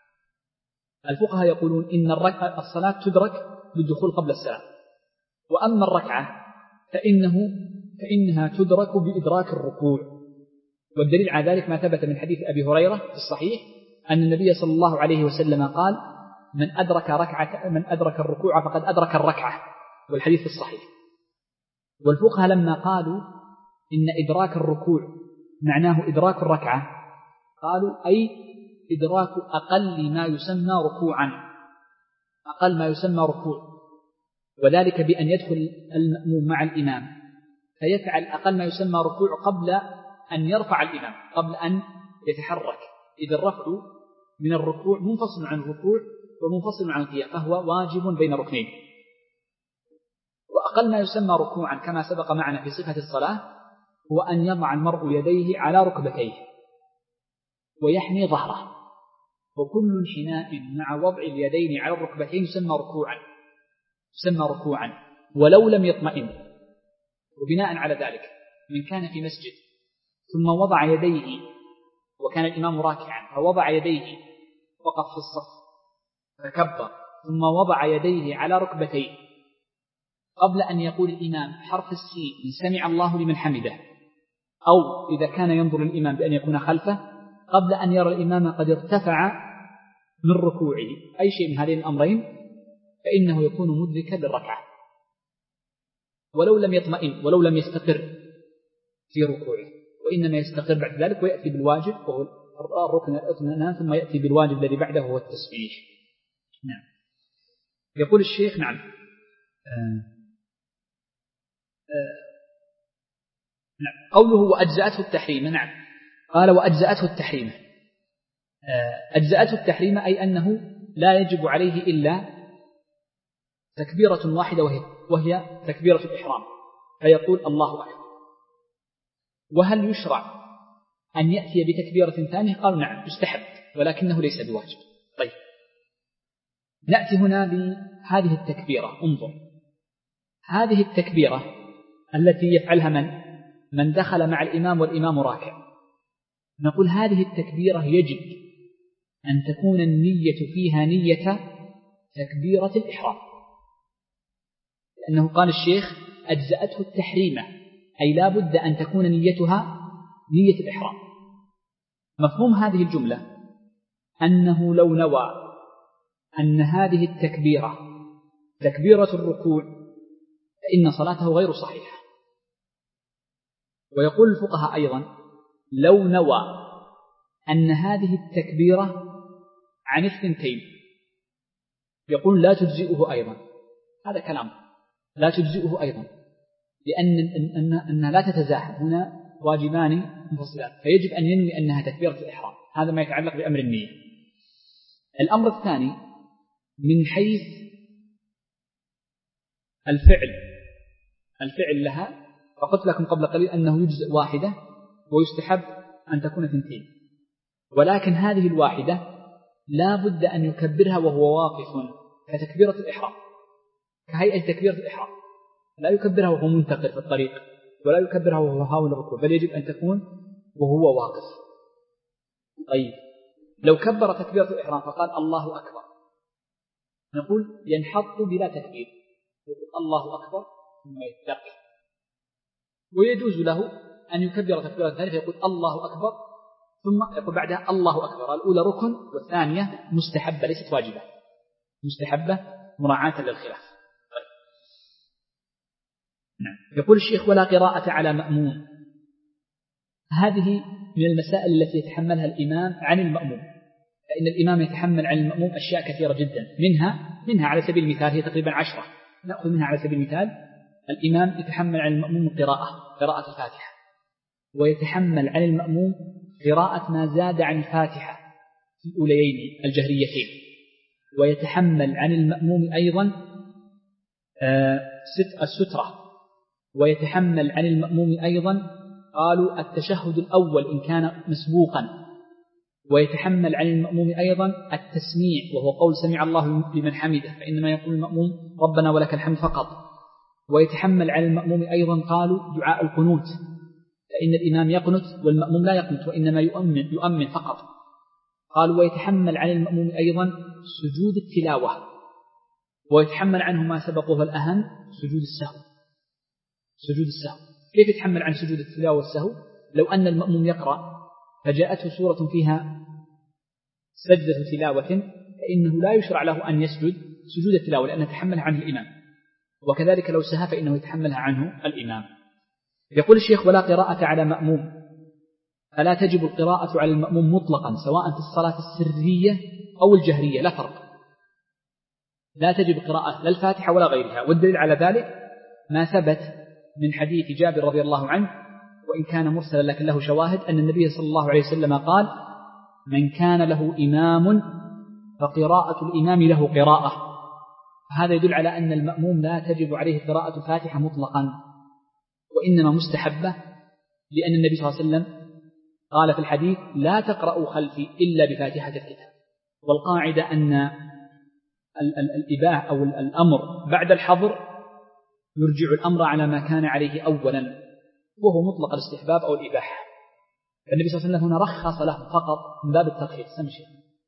الفقهاء يقولون إن الصلاة تدرك بالدخول قبل السلام، وأما الركعة فإنه فإنها تدرك بإدراك الركوع. والدليل على ذلك ما ثبت من حديث أبي هريرة في الصحيح أن النبي صلى الله عليه وسلم قال من أدرك ركعة من أدرك الركوع فقد أدرك الركعة، والحديث الصحيح. والفقهاء لما قالوا إن إدراك الركوع معناه إدراك الركعة قالوا أي إدراك أقل ما يسمى ركوعا، أقل ما يسمى ركوع، وذلك بأن يدخل المأموم مع الإمام فيفعل أقل ما يسمى ركوع قبل أن يرفع الإمام، قبل أن يتحرك. إذا الرفع من الركوع منفصل عن الركوع ومنفصل عن القيام، فهو واجب بين ركنين. وأقل ما يسمى ركوعا كما سبق معنا في صفة الصلاة هو أن يضع المرء يديه على ركبتيه ويحني ظهره، وكل انحناء مع وضع اليدين على الركبتين يسمى ركوعا يسمى ركوعا ولو لم يطمئن. وبناء على ذلك من كان في مسجد ثم وضع يديه وكان الإمام راكعا فوضع يديه وقف في الصف فكبر ثم وضع يديه على ركبتيه قبل أن يقول الإمام حرف السين سمع الله لمن حمده، أو إذا كان ينظر الإمام بأن يكون خلفه قبل أن يرى الإمام قد ارتفع من ركوعه، أي شيء من هذين الأمرين فإنه يكون مدركا للركعة ولو لم يطمئن ولو لم يستقر في ركوعه، وإنما يستقر بعد ذلك ويأتي بالواجب وهو الركن الاطمئنان، ثم يأتي بالواجب الذي بعده هو التسبيح. نعم. يقول الشيخ نعم آه آه نعم قوله وأجزأته التحريم. نعم قال وأجزأته التحريم آه أجزأته التحريم أي أنه لا يجب عليه إلا تكبيرة واحدة وهي, وهي تكبيرة الإحرام فيقول الله أكبر. وهل يشرع أن يأتي بتكبيرة ثانية؟ قالوا نعم يستحب ولكنه ليس بواجب. طيب نأتي هنا بهذه التكبيرة. انظر هذه التكبيرة التي يفعلها من من دخل مع الإمام والإمام راكع، نقول هذه التكبيرة يجب أن تكون النية فيها نية تكبيرة الإحرام، لأنه قال الشيخ أجزأته التحريمة أي لا بد أن تكون نيتها نية الإحرام. مفهوم هذه الجملة أنه لو نوى أن هذه التكبيرة تكبيرة الركوع فإن صلاته غير صحيحة. ويقول الفقهاء أيضا لو نوى أن هذه التكبيرة عن الثنتين يقول لا تجزئه أيضا، هذا كلام لا تجزئه أيضا، لأن أن أن لا تتزاحم، هنا واجبان منفصلان، فيجب أن ينوي أنها تكبيرة الإحرام. هذا ما يتعلق بأمر النية. الأمر الثاني من حيث الفعل الفعل لها، فقلت لكم قبل قليل أنه يجزئ واحدة ويستحب أن تكون ثنتين، ولكن هذه الواحدة لا بد أن يكبرها وهو واقف كتكبيرة الإحرام، كهيئة تكبيرة الإحرام، لا يكبرها وهو منتقل في الطريق، ولا يكبرها وهو هاول الركوع، بل يجب أن تكون وهو واقف. طيب لو كبر تكبيرة الإحرام فقال الله أكبر، نقول ينحط بلا تكبير، يقول الله أكبر ثم يتقي، ويجوز له أن يكبر تكبيرة ثانية فيقول الله أكبر ثم يقول بعدها الله أكبر. الأولى ركن والثانية مستحبة ليست واجبة، مستحبة مراعاة للخلاف. طيب. نعم. يقول الشيخ ولا قراءة على مأموم. هذه من المسائل التي يتحملها الإمام عن المأموم، فإن الإمام يتحمل عن المأموم أشياء كثيرة جدا، منها منها على سبيل المثال هي تقريبا عشرة، نأخذ منها على سبيل المثال. الإمام يتحمل عن المأموم القراءة، قراءة الفاتحة، ويتحمل عن المأموم قراءة ما زاد عن الفاتحة في الأوليين الجهريتين، ويتحمل عن المأموم أيضا السترة، ويتحمل عن المأموم أيضا قالوا التشهد الأول إن كان مسبوقا، ويتحمل عن المأموم أيضا التسميع وهو قول سمع الله لمن حمده، فإنما يقول المأموم ربنا ولك الحمد فقط. ويتحمل عن المأموم أيضا قالوا دعاء القنوت، فإن الإمام يقنت والمأموم لا يقنت وإنما يؤمن, يؤمن فقط. قالوا ويتحمل عن المأموم أيضا سجود التلاوة، ويتحمل عنه ما سبقه الأهم سجود السهو. سجود السهو كيف يتحمل عن سجود التلاوة والسهو؟ لو أن المأموم يقرأ فجاءته سورة فيها سجدة تلاوة فإنه لا يشرع له أن يسجد سجود التلاوة لأنه يتحملها عنه الإمام، وكذلك لو سهى فإنه يتحملها عنه الإمام. يقول الشيخ ولا قراءة على مأموم، فلا تجب القراءة على المأموم مطلقا سواء في الصلاة السرية أو الجهرية، لا فرق، لا تجب قراءة لا الفاتحة ولا غيرها. والدليل على ذلك ما ثبت من حديث جابر رضي الله عنه وإن كان مرسلا لكن له شواهد، أن النبي صلى الله عليه وسلم قال من كان له إمام فقراءة الإمام له قراءة. هذا يدل على أن المأموم لا تجب عليه قراءة الفاتحة مطلقا، وإنما مستحبة، لأن النبي صلى الله عليه وسلم قال في الحديث لا تقرأوا خلفي إلا بفاتحة الكتاب. والقاعدة أن الإباحة أو الأمر بعد الحظر يرجع الأمر على ما كان عليه أولا، وهو مطلق الاستحباب أو الإباحة. فالنبي صلى الله عليه وسلم هنا رخص له فقط من باب الترخيص. سمشي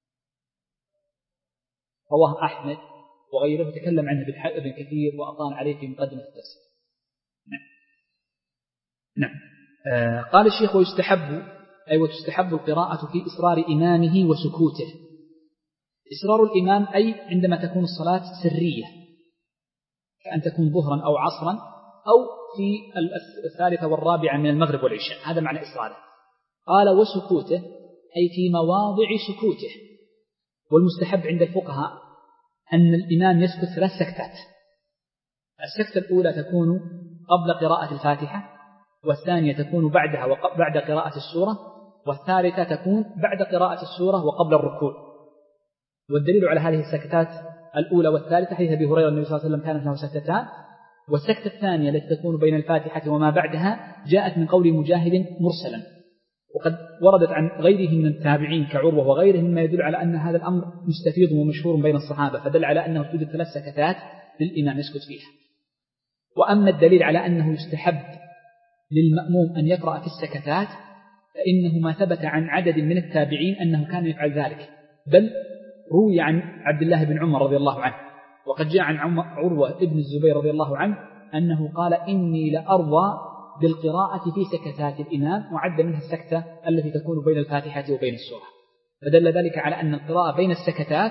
رواه أحمد وغيره تكلم عنه ابن كثير وأطال عليه في مقدمة التفسير. نعم. نعم. آه قال الشيخ ويستحب أي وتستحب القراءة في إصرار إمامه وسكوته. إصرار الإمام أي عندما تكون الصلاة سرية كأن تكون ظهرا أو عصرا أو في الثالثة والرابعة من المغرب والعشاء، هذا معنى إصراره. قال وسكوته أي في مواضع سكوته. والمستحب عند الفقهاء أن الإمام يسكت ثلاث سكتات، السكتة الأولى تكون قبل قراءة الفاتحة، والثانية تكون بعدها وبعد قراءة السورة، والثالثة تكون بعد قراءة السورة وقبل الركوع. والدليل على هذه السكتات الأولى والثالثة حديث أبي هريرة النبي صلى الله عليه وسلم كانت له سكتتان، والسكتة الثانية التي تكون بين الفاتحة وما بعدها جاءت من قول مجاهد مرسلا، وقد وردت عن غيره من التابعين كعروة وغيرهم مما يدل على أن هذا الأمر مستفيض ومشهور بين الصحابة، فدل على أنه توجد ثلاث سكتات للإمام يسكت فيها. وأما الدليل على أنه يستحب للمأموم أن يقرأ في السكتات فإنه ما ثبت عن عدد من التابعين أنه كان يفعل ذلك، بل روي عن عبد الله بن عمر رضي الله عنه، وقد جاء عن عروة ابن الزبير رضي الله عنه أنه قال إني لأرضى بالقراءة في سكتات الإمام، وعد منها السكتة التي تكون بين الفاتحة وبين السورة، فدل ذلك على أن القراءة بين السكتات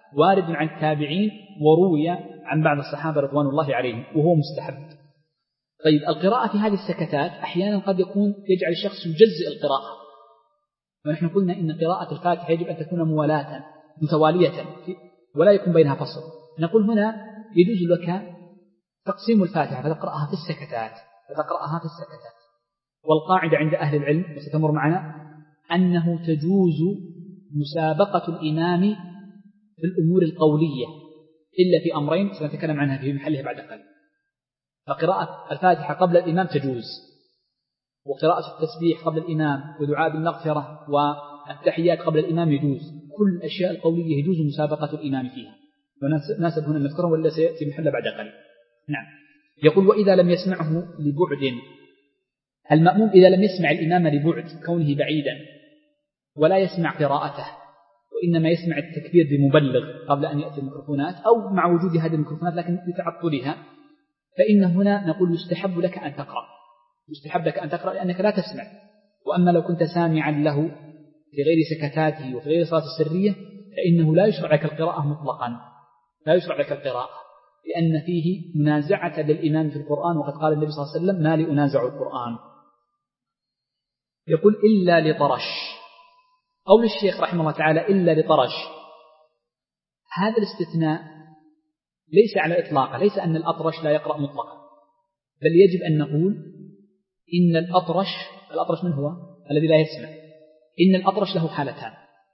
وارد عن التابعين وروي عن بعض الصحابة رضوان الله عليهم وهو مستحب. طيب القراءة في هذه السكتات أحيانا قد يكون يجعل الشخص يجزئ القراءة، ونحن قلنا إن قراءة الفاتحة يجب أن تكون موالاة متوالية ولا يكون بينها فصل. نقول هنا يجوز لك تقسيم الفاتحة فتقرأها في السكتات فتقرأها في السكتات. والقاعدة عند أهل العلم وستمر معنا أنه تجوز مسابقة الإمام في الأمور القولية إلا في أمرين سنتكلم عنها في محلها بعد قليل. فقراءة الفاتحة قبل الإمام تجوز، وقراءة التسبيح قبل الإمام ودعاء بالمغفرة والتحيات قبل الإمام يجوز. كل الأشياء القولية يجوز مسابقة الإمام فيها، وناسب هنا نذكره ولا سيأتي محلها بعد قليل. نعم. يقول وإذا لم يسمعه لبعد، المأموم إذا لم يسمع الإمام لبعد كونه بعيدا ولا يسمع قراءته وإنما يسمع التكبير بمبلغ قبل أن يأتي الميكروفونات أو مع وجود هذه الميكروفونات لكن لتعطلها، فإن هنا نقول يستحب لك أن تقرأ، يستحب لك أن تقرأ لأنك لا تسمع. وأما لو كنت سامعا له في غير سكتاته وفي غير صلاة السرية فإنه لا يشرع لك القراءة مطلقا، لا يشرع لك القراءة، لأن فيه منازعة للإمام في القرآن، وقد قال النبي صلى الله عليه وسلم ما لي أنازع القرآن. يقول إلا لطرش. قول الشيخ رحمه الله تعالى إلا لطرش، هذا الاستثناء ليس على إطلاقه، ليس أن الأطرش لا يقرأ مطلقا، بل يجب أن نقول إن الأطرش، الأطرش من هو؟ الذي لا يسمع. إن الأطرش له حالتان: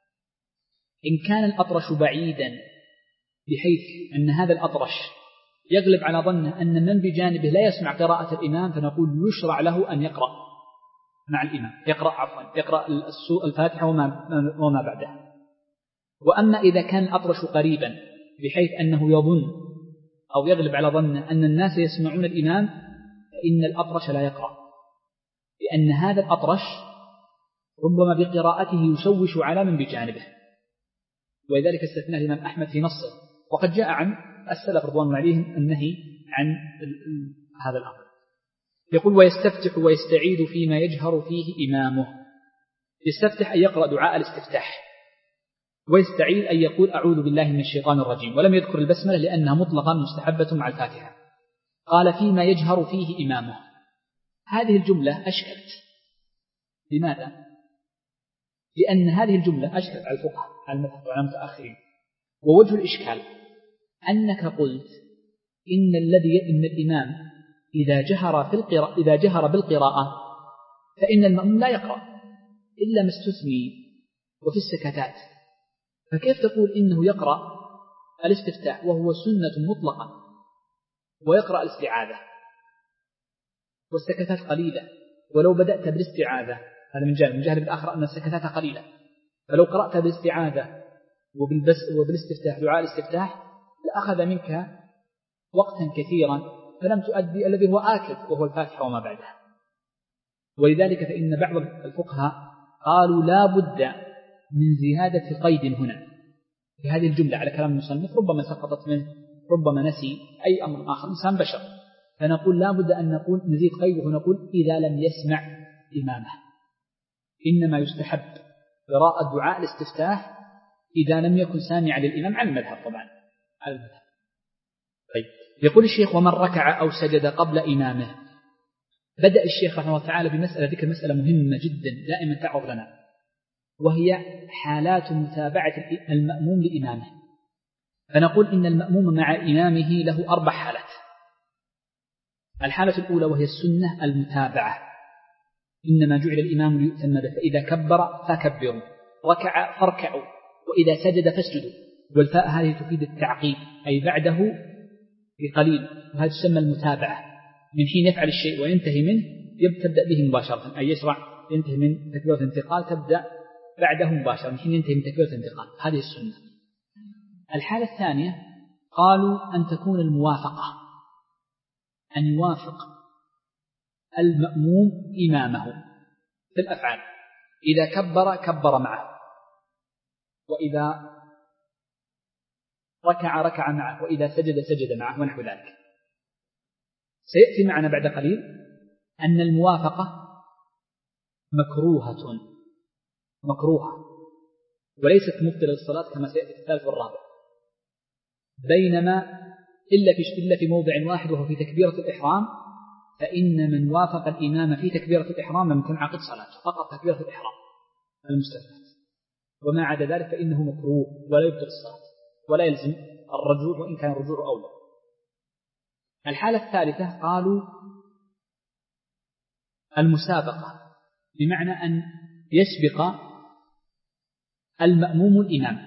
إن كان الأطرش بعيدا بحيث أن هذا الأطرش يغلب على ظنه أن من بجانبه لا يسمع قراءة الإمام فنقول يشرع له أن يقرأ مع الإمام، يقرأ عفوا يقرأ الفاتحة وما, وما بعدها. وأما إذا كان الأطرش قريبا بحيث أنه يظن أو يغلب على ظنه أن الناس يسمعون الإمام فإن الأطرش لا يقرأ، لأن هذا الأطرش ربما بقراءته يشوش على من بجانبه، ولذلك استثنى الإمام أحمد في نصه. وقد جاء عن السلف رضوان الله عليهم النهي عن هذا الأمر. يقول ويستفتح ويستعيد فيما يجهر فيه إمامه. يستفتح أن يقرأ دعاء الاستفتاح، ويستعيد أن يقول أعوذ بالله من الشيطان الرجيم، ولم يذكر البسملة لأنها مطلقا مستحبة مع الفاتحة. قال فيما يجهر فيه إمامه. هذه الجملة أشكلت. لماذا؟ لأن هذه الجملة أشكلت على الفقهاء على المذهب وعلى المتأخرين. ووجه الإشكال أنك قلت إن الذي إن الإمام إذا جهر في القراءة إذا جهر بالقراءة فإن المأموم لا يقرأ إلا ما استثني وفي السكتات، فكيف تقول إنه يقرأ الاستفتاح وهو سنة مطلقة ويقرأ الاستعاذة والسكتات قليلة؟ ولو بدأت بالاستعاذة هذا من جانب، من جانب الآخر أن السكتات قليلة، فلو قرأت بالاستعاذة وبالبس وبالاستفتاح دعاء الاستفتاح لأخذ منك وقتا كثيرا فلم تؤدي الذي هو آكد وهو الفاتحة وما بعدها. ولذلك فإن بعض الفقهاء قالوا لا بد من زيادة قيد هنا في هذه الجملة على كلام المصنف، ربما سقطت منه ربما نسي أي أمر آخر، إنسان بشر، فنقول لا بد أن نقول نزيد قيد ونقول إذا لم يسمع إمامه. إنما يستحب قراءة دعاء الاستفتاح إذا لم يكن سامعا للإمام على المذهب طبعا على المذهب. طيب يقول الشيخ ومن ركع أو سجد قبل إمامه. بدأ الشيخ رحمه الله تعالى بمسألة ذكر مسألة مهمة جدا دائما تعرض لنا، وهي حالات متابعة المأموم لإمامه. فنقول إن المأموم مع إمامه له أربع حالات. الحالة الأولى وهي السنة المتابعة، إنما جعل الإمام ليؤتم به، فإذا كبر فكبروا، ركع فاركعوا، وإذا سجد فاسجدوا. والفاء هذه تفيد التعقيب أي بعده بقليل، وهذا تسمى المتابعة. من حين يفعل الشيء وينتهي منه تبدأ به مباشرة، أي يشرع ينتهي من تكبيرة الانتقال تبدأ بعده مباشرة من حين ينتهي من تكبيرة الانتقال. هذه السنة. الحالة الثانية قالوا أن تكون الموافقة، أن يوافق المأموم إمامه في الأفعال، إذا كبر كبر معه، وإذا ركع ركع معه، وإذا سجد سجد معه ونحو ذلك. سيأتي معنا بعد قليل أن الموافقة مكروهة مكروهة وليست مبطلة للصلاة كما سيأتي في الثالث والرابع. بينما إلا في إلا في موضع واحد وهو في تكبيرة الإحرام، فإن من وافق الإمام في تكبيرة الإحرام لم تنعقد صلاته، فقط تكبيرة الإحرام المستثنى، وما عدا ذلك فإنه مكروه ولا يبطل الصلاة ولا يلزم الرجوع وإن كان الرجوع أولى. الحالة الثالثة قالوا المسابقة، بمعنى أن يسبق المأموم الإمام.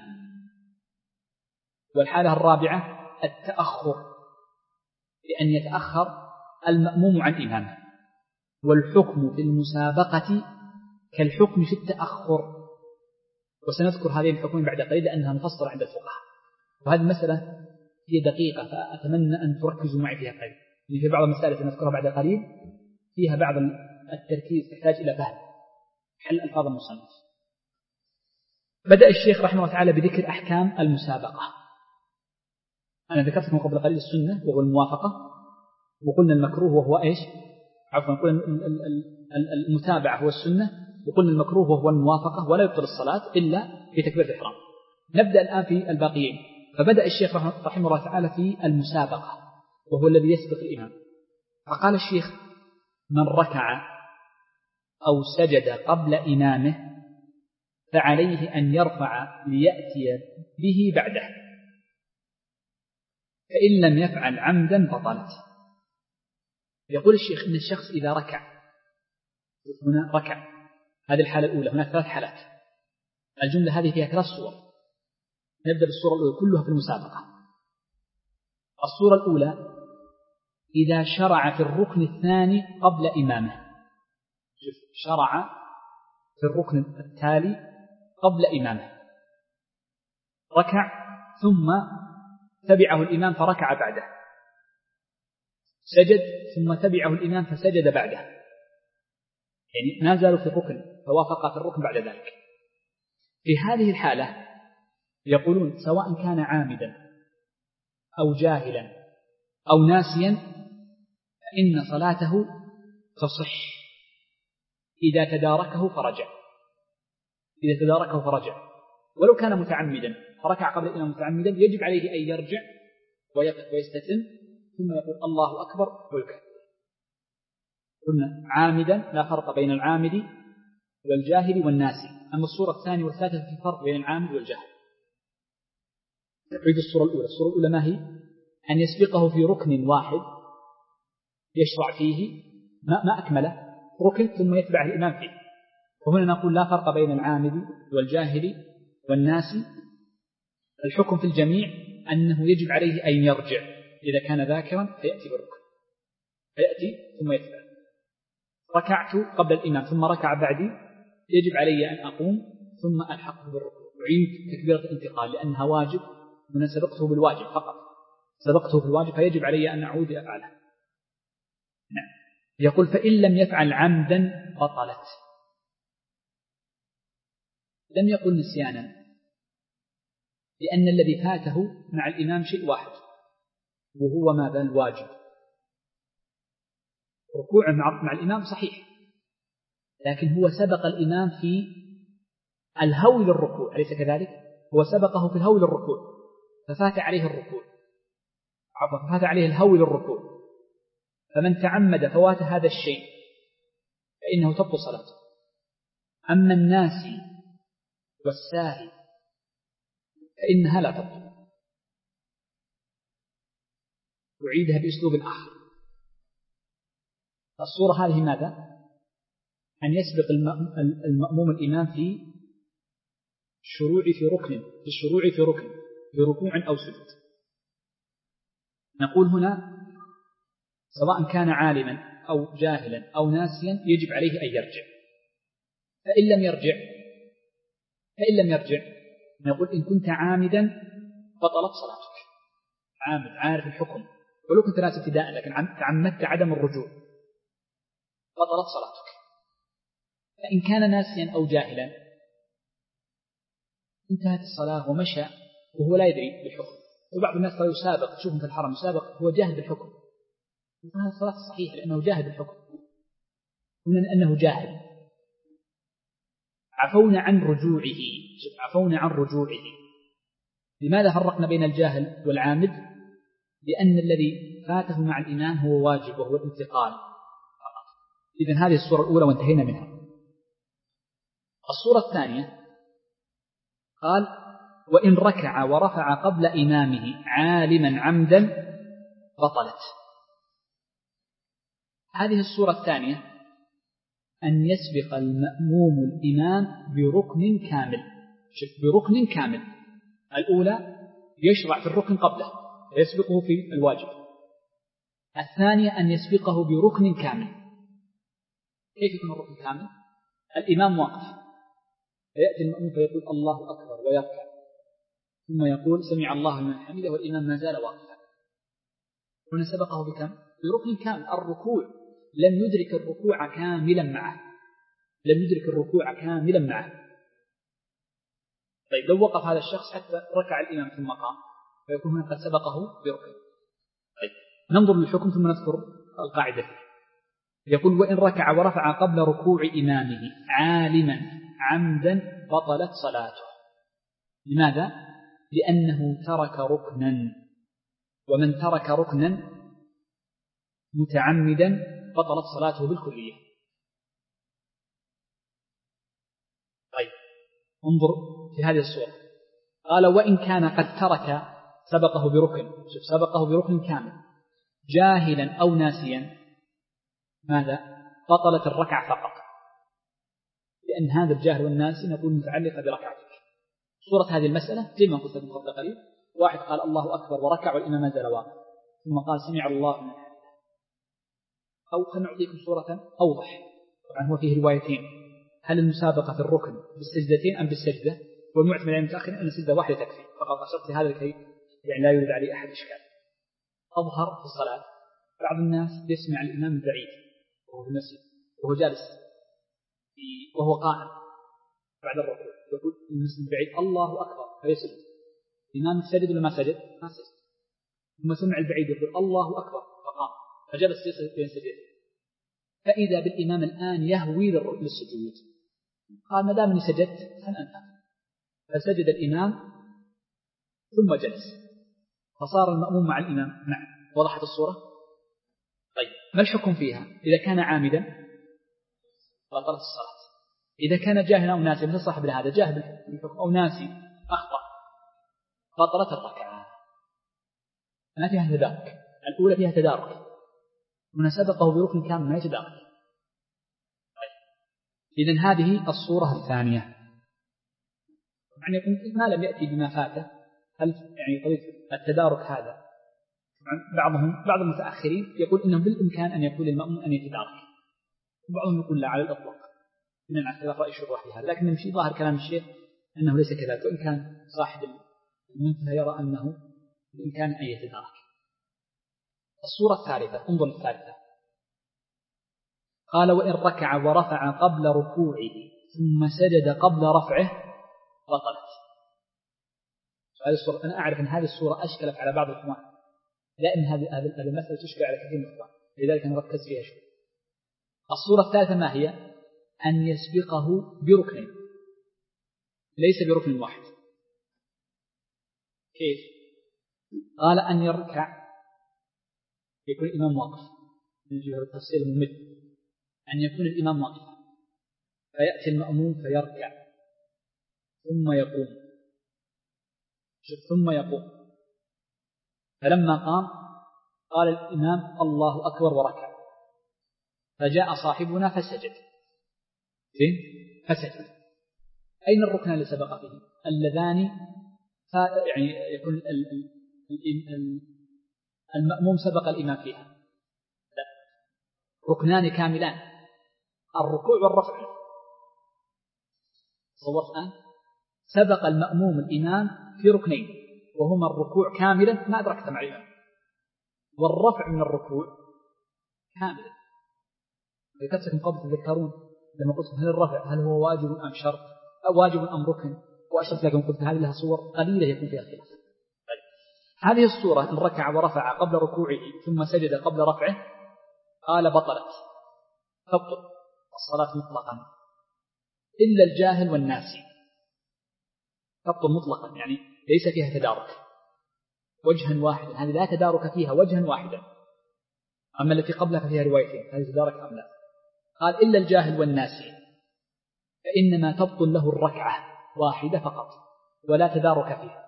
والحالة الرابعة التأخر، بأن يتأخر المأموم عن إمامه. والحكم في المسابقة كالحكم في التأخر، وسنذكر هذه الحكم بعد قليل لأنها مفصلة عند الفقهاء، وهذه المسألة هي دقيقة فأتمنى أن تركزوا معي فيها قليل، لأن في بعض المسائل سنذكرها بعد قليل فيها بعض التركيز تحتاج إلى فهم حل ألفاظ المصنف. بدأ الشيخ رحمه الله تعالى بذكر أحكام المسابقة. أنا ذكرت لكم قبل قليل السنة وهو الموافقة، وقلنا المكروه وهو إيش؟ عفوا قلنا المتابعة هو السنة، وقلنا المكروه وهو الموافقة ولا يبطل الصلاة إلا في تكبيرة الإحرام. نبدأ الآن في الباقيين. فبدأ الشيخ رحمه الله تعالى في المسابقة وهو الذي يسبق الإمام. فقال الشيخ: من ركع أو سجد قبل إمامه فعليه أن يرفع ليأتي به بعده، فإن لم يفعل عمدا بطلت. يقول الشيخ إن الشخص إذا ركع، هنا ركع، هذه الحالة الأولى، هناك ثلاث حالات، الجملة هذه فيها ثلاث صور. نبدأ بالصورة الأولى كلها في المسابقة. الصورة الأولى إذا شرع في الركن الثاني قبل إمامه، شرع في الركن التالي قبل إمامه، ركع ثم تبعه الإمام فركع بعده، سجد ثم تبعه الإمام فسجد بعده، يعني ما زالوا في الركن فوافق في الركن بعد ذلك. في هذه الحالة يقولون سواء كان عامدا أو جاهلا أو ناسيا فإن صلاته تصح إذا تداركه فرجع، إذا تداركه فرجع. ولو كان متعمدا فركع قبل الإمام متعمدا يجب عليه أن يرجع ويقف ويستتم ثم يقول الله أكبر ويكبر. قلنا عامدا لا فرق بين العامد والجاهل والناسي. أما الصورة الثانية والثالثة في فرق بين العامد والجاهل. نعيد الصورة الأولى. الصورة الأولى ما هي؟ أن يسبقه في ركن واحد يشرع فيه ما, ما أكمله ركن ثم يتبع الإمام فيه. وهنا نقول لا فرق بين العامد والجاهل والناسي. الحكم في الجميع أنه يجب عليه أن يرجع إذا كان ذاكرا فيأتي بالركن، فيأتي ثم يتبع. ركعت قبل الإمام ثم ركع بعدي يجب علي أن أقوم ثم ألحقه بالركن، أعيد تكبيرة الانتقال لأنها واجب، من سبقته بالواجب فقط، سبقته بالواجب فيجب علي أن أعود أفعله. نعم. يقول فإن لم يفعل عمدا بطلت. لم يقل نسيانا، لأن الذي فاته مع الإمام شيء واحد وهو ماذا؟ الواجب. ركوع مع الإمام صحيح، لكن هو سبق الإمام في الهول للركوع، أليس كذلك؟ هو سبقه في الهول للركوع ففات عليه الركوع، عفوا ففات عليه الهول للركوع. فمن تعمد فوات هذا الشيء فإنه تبطل صلاته. أما الناسي والساهي فإنها لا تبطل. أعيدها بأسلوب آخر. الصورة هذه ماذا؟ أن يسبق المأموم الإمام في الشروع في ركن في الشروع في ركن بركوع أو سجود. نقول هنا سواء كان عالما أو جاهلا أو ناسيا يجب عليه أن يرجع. فإن لم يرجع فإن لم يرجع نقول إن كنت عامدا بطلت صلاتك. عامد عارف الحكم ولو كنت ناس ابتداء لكن تعمدت عدم الرجوع بطلت صلاتك. فإن كان ناسيا أو جاهلا انتهت الصلاة ومشى وهو لا يدري بالحكم. وبعض الناس لا يسابق، تشوفهم في الحرم يسابق هو جاهل بالحكم، فهذا الصلاة صحيحة لأنه جاهل بالحكم، من أنه جاهل. عفونا عن رجوعه عفونا عن رجوعه لماذا فرقنا بين الجاهل والعامد؟ لأن الذي فاته مع الإمام هو واجب وهو الانتقال. إذن هذه الصورة الأولى وانتهينا منها. الصورة الثانية قال وإن ركع ورفع قبل إمامه عالما عمدا بطلت. هذه الصورة الثانية أن يسبق المأموم الإمام بركن كامل. شوف، بركن كامل. الأولى يشرع في الركن قبله ويسبقه في الواجب. الثانية أن يسبقه بركن كامل. كيف يكون الركن كامل؟ الإمام واقف فيأتي المأموم فيقول الله أكبر ويركع، ثم يقول سمع الله لمن حمده والإمام ما زال واقفا. هنا سبقه بكم؟ بركن كامل. الركوع لم يدرك الركوع كاملا معه، لم يدرك الركوع كاملا معه. طيب لو وقف هذا الشخص حتى ركع الإمام ثم قام فيكون هنا قد سبقه بركن. طيب ننظر للحكم ثم نذكر القاعدة. يقول وإن ركع ورفع قبل ركوع إمامه عالما عمدا بطلت صلاته. لماذا؟ لأنه ترك ركنا، ومن ترك ركنا متعمدا بطلت صلاته بالكلية. طيب انظر في هذه الصورة. قال وإن كان قد ترك سبقه بركن، شوف سبقه بركن كامل جاهلا أو ناسيا، ماذا؟ بطلت الركعة فقط، لأن هذا الجاهل والناسي نقول متعلقة بركعتك. صورة هذه المسألة زي ما قلت لكم قبل قليل، واحد قال الله أكبر وركع والإمام ما زال واقف، ثم قال سمع الله لمن حمده. أو خلينا صورة أوضح. طبعا هو فيه روايتين، هل المسابقة في الركن بالسجدتين أم بالسجدة؟ والمعتمد على المتأخر أن السجدة واحدة تكفي، فقط أشرت هذا لكي يعني لا يرد عليه أحد إشكال. أظهر في الصلاة بعض الناس يسمع الإمام البعيد وهو في المسجد وهو جالس وهو قائم بعد الركوع، يقول المسجد البعيد الله أكبر فيسجد. الإمام سجد ولا ما سجد؟ ما سجد. ثم سمع البعيد يقول الله أكبر فقام فجلس بين سجدين، فإذا بالإمام الآن يهوي للسجود، قال ما دام اني سجدت فأنت، فسجد الإمام ثم جلس، فصار المأموم مع الإمام معه. وضحت الصورة؟ طيب ما الحكم فيها؟ إذا كان عامدا بطلت الصلاة، إذا كان جاهلا أو ناسي مثل صاحب هذا جاهل بالحكم أو ناسي أخطأ بطلت الركعة. ما فيها تدارك، الأولى فيها تدارك، من سبقه بركن كامل ما يتدارك. طيب إذن هذه الصورة الثانية. يعني يقول ما لم يأتي بما فاته، هل يعني قضية التدارك هذا بعضهم بعض المتأخرين يقول إنه بالإمكان أن يكون المأموم أن يتدارك، وبعضهم يقول لا على الإطلاق، من اختلاف رأي الشروح في هذا، لكن نمشي ظاهر كلام الشيخ أنه ليس كذلك، وإن كان صاحب المنتهى يرى أنه بالإمكان أن يتدارك. الصورة الثالثة، انظر الثالثة. قال وإن ركع ورفع قبل ركوعه ثم سجد قبل رفعه بطلت. هذه الصورة أنا أعرف أن هذه الصورة أشكلت على بعض الإخوان، لأن هذه هذه المسألة تشكل على كثير من الإخوان، لذلك أنا ركز فيها شوي. الصورة الثالثة ما هي؟ أن يسبقه بركن ليس بركن واحد. كيف؟ قال أن يركع يكون الإمام واقف، نجي هذا التفسير الممل، أن يكون الإمام واقفا فيأتي المأموم فيركع ثم يقوم ثم يقوم فلما قام قال الإمام الله أكبر وركع، فجاء صاحبنا فسجد فسجد. أين الركن اللي سبق فيه؟ اللذان يعني يكون المأموم سبق الإمام فيها، لا، ركنان كاملان، الركوع والرفع. صورت الآن سبق المأموم الإمام في ركنين وهما الركوع كاملا ما أدركت مع الإمام، والرفع من الركوع كاملا. ذكرتكم قبل تذكرون لما قلت هل الرفع هل هو واجب أم شرط أو واجب أم ركن، وأشرت لكم قلت هذه لها صور قليلة يكون فيها خلاف. طيب. هذه الصورة إن ركع ورفع قبل ركوعه ثم سجد قبل رفعه قال بطلت، تبطل الصلاة مطلقا إلا الجاهل والناسي، تبطل مطلقا. يعني ليس فيها تدارك وجها واحدا، هذه لا تدارك فيها وجها واحدا. أما التي قبلها ففيها روايتين، هذه تدارك أم لا؟ قال إلا الجاهل والناسي فإنما تبطل له الركعة واحدة فقط ولا تدارك فيها،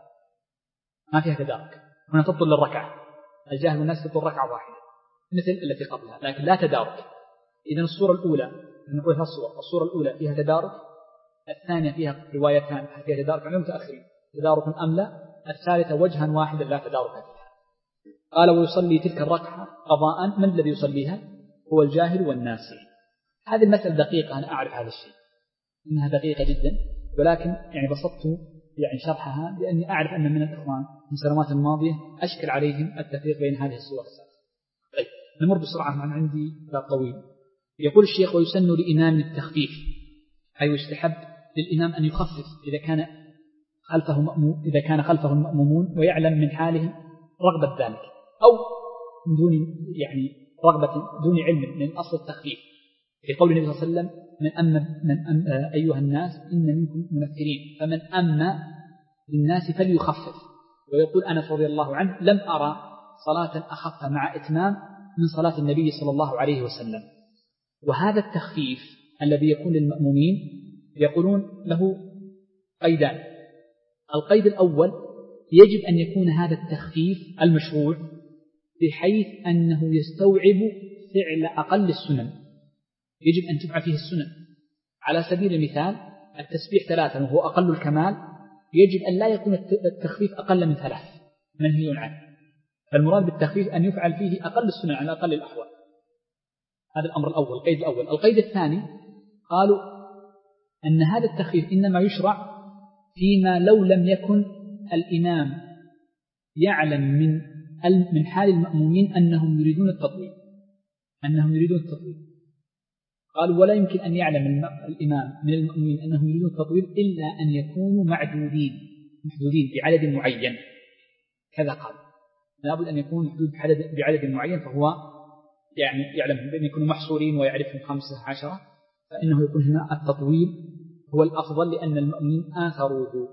ما فيها تدارك، هنا تبطل للركعة، الجاهل والناسي تبطل ركعة واحدة مثل التي قبلها لكن لا تدارك. إذن الصورة الأولى نقول لها الصورة الصورة الأولى فيها تدارك، الثانية فيها روايتان فيها تدارك عن المتأخرين تدارك أم لا، الثالثة وجها واحدا لا تدارك فيها. قال ويصلي تلك الركعة قضاء، من الذي يصليها؟ هو الجاهل والناسي. هذه المسألة دقيقة، أنا أعرف هذا الشيء إنها دقيقة جدا، ولكن يعني بسطت يعني شرحها لأني أعرف أن من الإخوان في السنوات الماضية أشكل عليهم التفريق بين هذه الصور الثلاث. طيب نمر بسرعة، عن عندي باب طويل. يقول الشيخ ويسن لإمام التخفيف، أي يستحب للإمام أن يخفف إذا كان خلفه مأموم إذا كان خلفه المأمومون ويعلم من حالهم رغبة ذلك، أو من دون يعني رغبة دون علم من أصل التخفيف، في قول النبي صلى الله عليه وسلم من أما من أما أيها الناس إن منكم منفرين فمن أما للناس فليخفف. ويقول أنس رضي الله عنه لم أرى صلاة أخف مع إتمام من صلاة النبي صلى الله عليه وسلم. وهذا التخفيف الذي يكون للمأمومين يقولون له قيدان. القيد الأول يجب أن يكون هذا التخفيف المشروع بحيث أنه يستوعب فعل أقل السنن، يجب أن تفعل فيه السنن. على سبيل المثال التسبيح ثلاثا وهو أقل الكمال، يجب أن لا يكون التخفيف أقل من ثلاث منهي عنه. فالمراد بالتخفيف أن يفعل فيه أقل السنن على أقل الأحوال. هذا الأمر الأول، القيد الأول. القيد الثاني قالوا أن هذا التخفيف إنما يشرع فيما لو لم يكن الإمام يعلم من من حال المأمومين أنهم يريدون التطويل أنهم يريدون التطويل قالوا ولا يمكن أن يعلم الإمام من المأمومين أنهم يريدون التطويل إلا أن يكونوا معدودين محدودين بعدد معين، كذا قال لابد أن يكون محدود بعدد معين، فهو يعني يعلم بأن يكونوا محصورين ويعرفهم خمسة عشرة، فإنه يكون هنا التطويل هو الأفضل لأن المأمومين آثروه.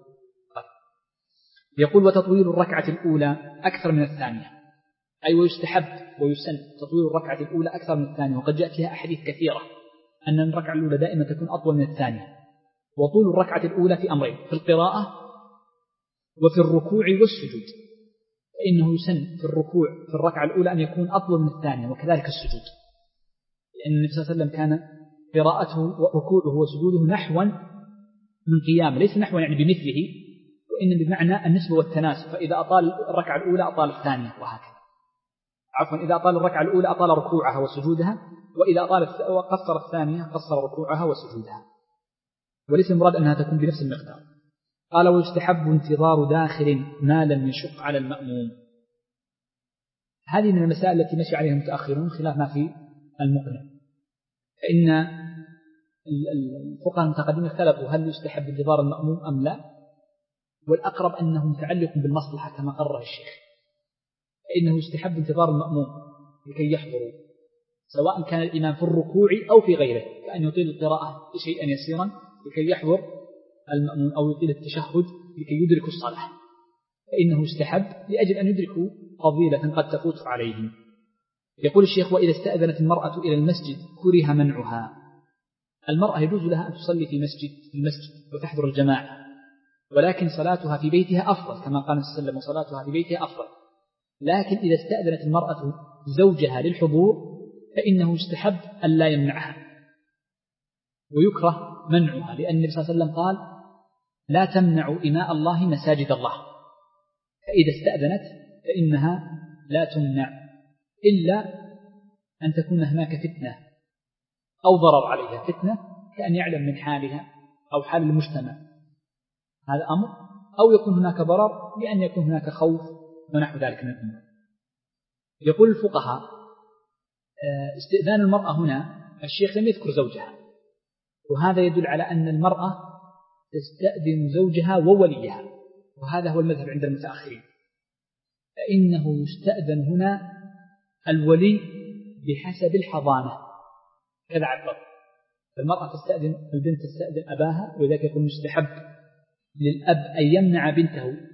يقول وتطويل الركعة الأولى أكثر من الثانية، أي ويستحب ويسن تطويل الركعة الأولى أكثر من الثانية، وقد جاءت فيها أحاديث كثيرة أن الركعة الأولى دائما تكون أطول من الثانية. وطول الركعة الأولى في أمرين، في القراءة وفي الركوع والسجود، فإنه يسن في الركوع في الركعة الأولى أن يكون أطول من الثانية، وكذلك السجود، لأن النبي صلى الله عليه وسلم كان قراءته وركوعه وسجوده نحوا من قيام، ليس نحوا يعني بمثله، وإن بمعنى النسبة والتناسب، فإذا أطال الركعة الأولى أطال الثانية وهكذا. عفوا إذا أطال الركعة الأولى أطال ركوعها وسجودها، وإذا أطال وقصر الثانية قصر ركوعها وسجودها، وليس المراد أنها تكون بنفس المقدار. قال ويستحب انتظار داخل ما لم يشق على المأموم. هذه من المسائل التي مشي عليها المتأخرون خلاف ما في المقنع، فإن الفقهاء المتقدمين اختلفوا هل يستحب انتظار المأموم أم لا، والأقرب أنه متعلق بالمصلحة كما قرر الشيخ، فإنه يستحب انتظار المأموم لكي يحضروا، سواء كان الإمام في الركوع أو في غيره، كأن يطيل القراءة شيئا يسيرا لكي يحضر المأموم، أو يطيل التشهد لكي يدركوا الصلاة، فإنه يستحب لأجل أن يدركوا فضيلة قد تفوت عليهم. يقول الشيخ وإذا استأذنت المرأة إلى المسجد كره منعها. المرأة يجوز لها أن تصلي في مسجد في المسجد وتحضر الجماعة، ولكن صلاتها في بيتها أفضل كما قال صلى الله عليه وسلم وصلاتها في بيتها أفضل. لكن إذا استأذنت المرأة زوجها للحضور فإنه يستحب أن لا يمنعها، ويكره منعها، لأن النبي صلى الله عليه وسلم قال لا تمنعوا إماء الله مساجد الله، فإذا استأذنت فإنها لا تمنع إلا أن تكون هناك فتنة أو ضرر عليها، فتنة كأن يعلم من حالها أو حال المجتمع هذا أمر، أو يكون هناك ضرر لأن يكون هناك خوف ونحو ذلك من الأمور. يقول الفقهاء استئذان المرأة هنا الشيخ لم يذكر زوجها، وهذا يدل على أن المرأة تستأذن زوجها ووليها، وهذا هو المذهب عند المتأخرين، فإنه يستأذن هنا الولي بحسب الحضانة كذا عبر. المرأة تستأذن البنت تستأذن أباها، ولذلك يكون مستحب للأب أن يمنع بنته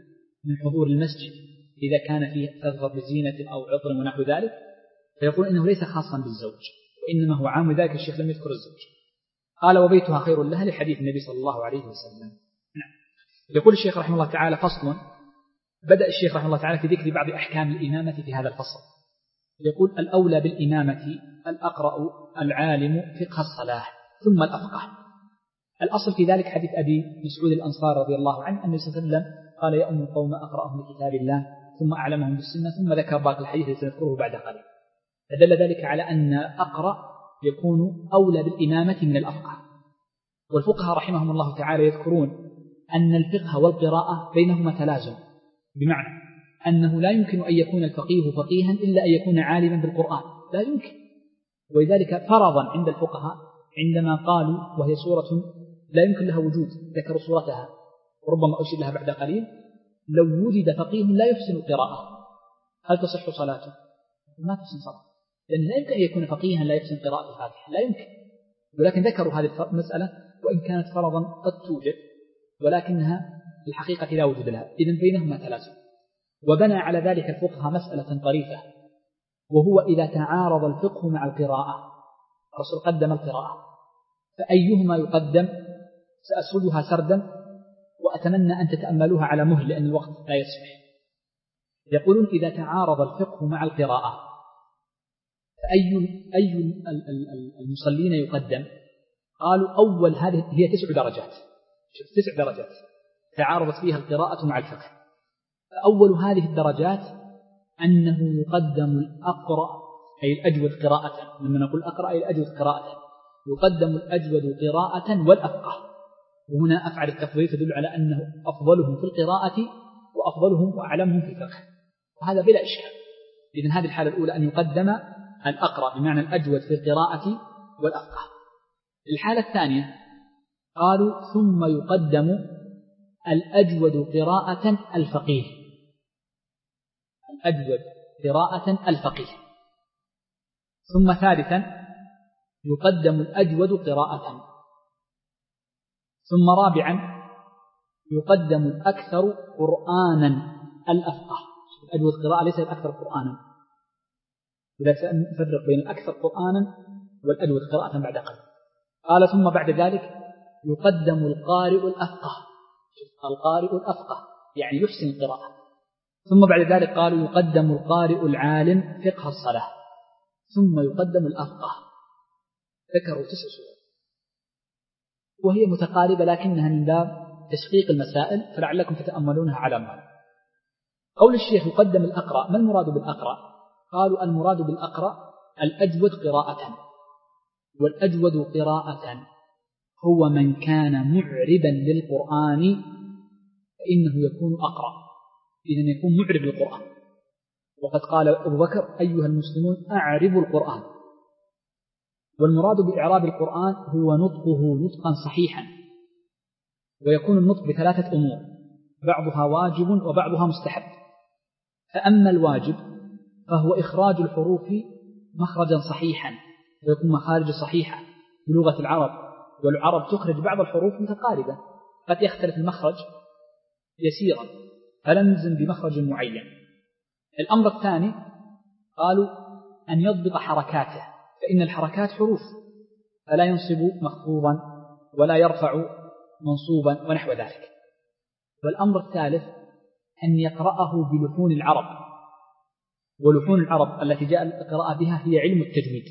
من حضور المسجد إذا كان فيه تظهر بزينة أو عطر ونحو ذلك، فيقول إنه ليس خاصا بالزوج، وإنما هو عام ذلك. الشيخ لم يذكر الزوج. قال وبيتها خير لها لحديث النبي صلى الله عليه وسلم. نعم. يقول الشيخ رحمه الله تعالى فصل. بدأ الشيخ رحمه الله تعالى في ذكر بعض أحكام الإمامة في هذا الفصل. يقول الأولى بالإمامة الأقرأ العالم فقه الصلاة ثم الأفقه. الأصل في ذلك حديث أبي مسعود الأنصار رضي الله عنه أن صلى الله عليه وسلم قال يا أم القوم أقرأهم لكتاب الله ثم أعلمهم بالسنة ثم ذكر باقي الحديث الذي سنذكره بعد قليل. فدل ذلك على أن أقرأ يكون أولى بالإمامة من الأفقه. والفقهاء رحمهم الله تعالى يذكرون أن الفقه والقراءة بينهما تلازم، بمعنى أنه لا يمكن أن يكون الفقيه فقيها إلا أن يكون عالما بالقرآن، لا يمكن. ولذلك فرضا عند الفقهاء عندما قالوا وهي سورة لا يمكن لها وجود، ذكروا صورتها ربما أشير لها بعد قليل، لو وجد فقيه لا يحسن القراءة هل تصح صلاته؟ ما تصح صلاته، لأن لا يمكن أن يكون فقيها لا يحسن قراءة الفاتحة، لا يمكن. ولكن ذكروا هذه المسألة وإن كانت فرضا قد توجد، ولكنها الحقيقة لا وجود لها، إذن بينهما تلازم. وبنى على ذلك الفقهاء مسألة طريفة، وهو إذا تعارض الفقه مع القراءة، الرسول قدم القراءة، فأيهما يقدم؟ سأسردها سردا وأتمنى أن تتأملوها على مهل لأن الوقت لا يسمح. يقولون إذا تعارض الفقه مع القراءة فأي أي المصلين يقدم؟ قالوا أول هذه هي تسع درجات، تسع درجات تعارضت فيها القراءة مع الفقه. فأول هذه الدرجات أنه يقدم الأقرأ أي الأجود قراءة. لما نقول أقرأ أي الأجود قراءة، يقدم الأجود قراءة والأفقه. وهنا أفعل التفضيل تدل على أنه أفضلهم في القراءة وأفضلهم وأعلمهم في الفقه، وهذا بلا إشكال. إذن هذه الحالة الأولى أن يقدم الأقرأ بمعنى الأجود في القراءة والأفقه. الحالة الثانية قالوا ثم يقدم الأجود قراءة الفقيه، الأجود قراءة الفقيه. ثم ثالثا يقدم الأجود قراءة. ثم رابعا يقدم الأكثر قرآنا الأفقه. الأجود قراءة ليس الأكثر قرآنا، لذلك سنفرق بين الأكثر قرآنا والأجود قراءة بعد قليل. قال ثم بعد ذلك يقدم القارئ الأفقه، القارئ الأفقه يعني يحسن القراءة. ثم بعد ذلك قالوا يقدم القارئ العالم فقه الصلاة، ثم يقدم الأفقه. ذكروا تسع سور وهي متقاربة لكنها من باب تشقيق المسائل، فلعلكم تتأملونها على مال. قول الشيخ يقدم الأقرأ، ما المراد بالأقرأ؟ قالوا المراد بالأقرأ الأجود قراءة، والأجود قراءة هو من كان معربا للقرآن فإنه يكون أقرأ، إذن يكون معرب للقرآن. وقد قال أبو بكر أيها المسلمون أعربوا القرآن. والمراد بإعراب القرآن هو نطقه نطقا صحيحا، ويكون النطق بثلاثة أمور، بعضها واجب وبعضها مستحب. فأما الواجب فهو إخراج الحروف مخرجا صحيحا، ويكون مخارج صحيحة بلغة العرب، والعرب تخرج بعض الحروف متقاربة، قد يختلف المخرج يسيرا فلا نلزم بمخرج معين. الأمر الثاني قالوا أن يضبط حركاته، فإن الحركات حروف فلا ينصب مخفوضا ولا يرفع منصوبا ونحو ذلك. والأمر الثالث أن يقرأه بلحون العرب، ولحون العرب التي جاء القراءة بها هي علم التجويد،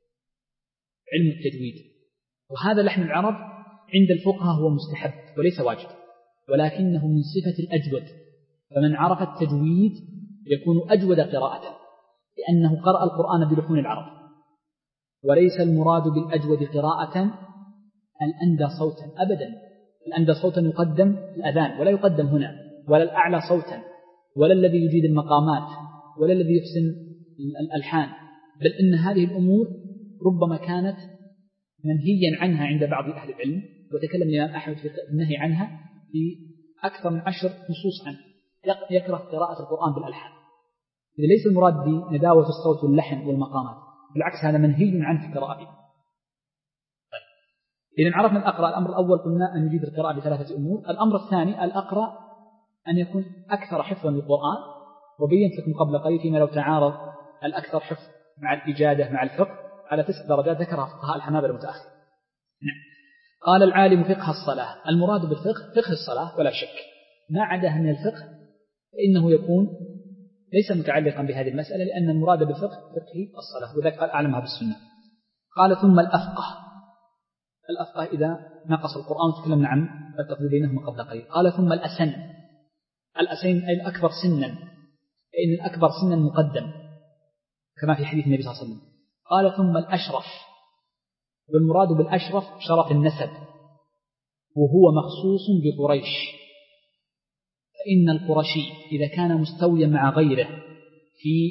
علم التجويد. وهذا لحن العرب عند الفقهاء هو مستحب وليس واجب، ولكنه من صفة الأجود، فمن عرف التجويد يكون أجود قراءة لأنه قرأ القرآن بلحون العرب. وليس المراد بالأجود قراءة الأندى صوتا أبدا، الأندى صوتا يقدم الأذان ولا يقدم هنا، ولا الأعلى صوتا، ولا الذي يجيد المقامات، ولا الذي يحسن الألحان، بل إن هذه الأمور ربما كانت منهيا عنها عند بعض أهل العلم، وتكلم الإمام أحمد في النهي عنها في أكثر من عشر نصوص عنه، يكره قراءة القرآن بالألحان. إذا ليس المراد بنداوة الصوت واللحن والمقامات، بالعكس هذا منهي عنه في القراءة. طيب. إذن عرفنا الأقرأ. الأمر الأول قلنا أن يجيد القراءة بثلاثة أمور. الأمر الثاني الأقرأ أن يكون أكثر حفظا للقرآن، وبينت لكم قبل قليل فيما لو تعارض الأكثر حفظ مع الإجادة مع الفقه على تسع درجات ذكرها فقهاء الحنابلة المتأخر. قال العالم فقه الصلاة، المراد بالفقه فقه الصلاة ولا شك، ما عداها من الفقه فإنه يكون ليس متعلقا بهذه المسألة، لأن المراد بالفقه فقه الصلاة، وذلك قال أعلمها بالسنة. قال ثم الأفقه، الأفقه إذا نقص القرآن وتكلمنا عن التفضيل بينهما قبل قليل. قال ثم الأسن، الأسن أي الأكبر سنا، فإن الأكبر سنا مقدم كما في حديث النبي صلى الله عليه وسلم. قال ثم الأشرف، والمراد بالأشرف شرف النسب، وهو مخصوص بقريش، فإن القرشي إذا كان مستويا مع غيره في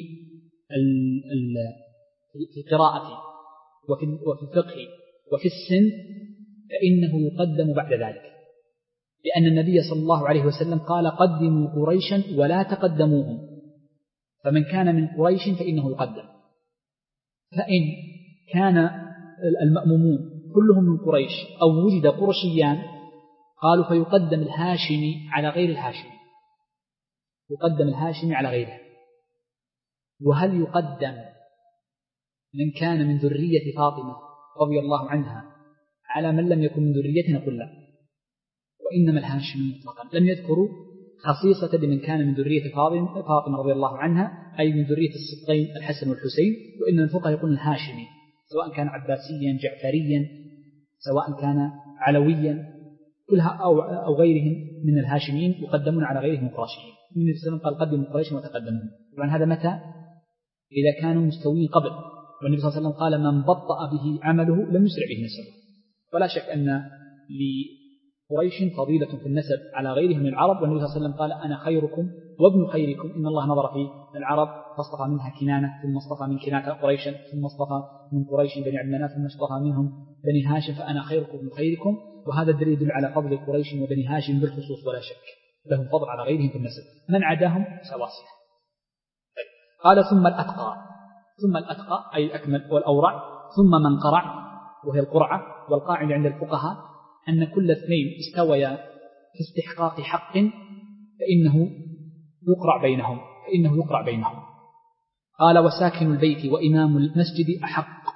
في القراءة وفي الفقه وفي السن فإنه يقدم بعد ذلك، لأن النبي صلى الله عليه وسلم قال قدموا قريشا ولا تقدموهم، فمن كان من قريش فإنه يقدم. فإن كان المأمومون كلهم من قريش أو وجد قرشيان قالوا فيقدم الهاشمي على غير الهاشمي، يقدم الهاشمي على غيره. وهل يقدم من كان من ذرية فاطمة رضي الله عنها على من لم يكن من ذريتنا؟ قل لا، وإنما الهاشمي مطلقا. لم يذكروا خصيصة بمن كان من ذرية فاطمة فاطمة رضي الله عنها، أي من ذرية السبطين الحسن والحسين، وإن الفقهاء يقولون الهاشمي، سواء كان عباسيا جعفريا سواء كان علويا كلها أو, أو غيرهم من الهاشمين يقدمون على غيرهم قرشيين. النبي صلى الله عليه وسلم قال قدموا قريشا وتقدمهم. طبعا هذا متى؟ إذا كانوا مستويين قبل، والنبي صلى الله عليه وسلم قال من بطأ به عمله لم يسرع به نسبه. فلا شك أن لقريش فضيلة في النسب على غيرهم من العرب، والنبي صلى الله عليه وسلم قال أنا خيركم وابن خيركم، إن الله نظر في العرب فاصطفى منها كنانة، ثم اصطفى من كنانة قريشا، ثم اصطفى من قريش بني عبد مناف، ثم اصطفى منهم بني هاشم، فأنا خيركم وابن خيركم. وهذا الدليل يدل على فضل قريش وبني هاشم بالخصوص ولا شك، لهم فضل على غيرهم في النسب، من عداهم سواسية. قال ثم الأتقى، ثم الأتقى أي الأكمل والأورع، ثم من قرع وهي القرعة. والقاعدة عند الفقهاء أن كل اثنين استويا في استحقاق حق فإنه يقرع بينهم فإنه يقرع بينهم. قال وساكن البيت وإمام المسجد أحق،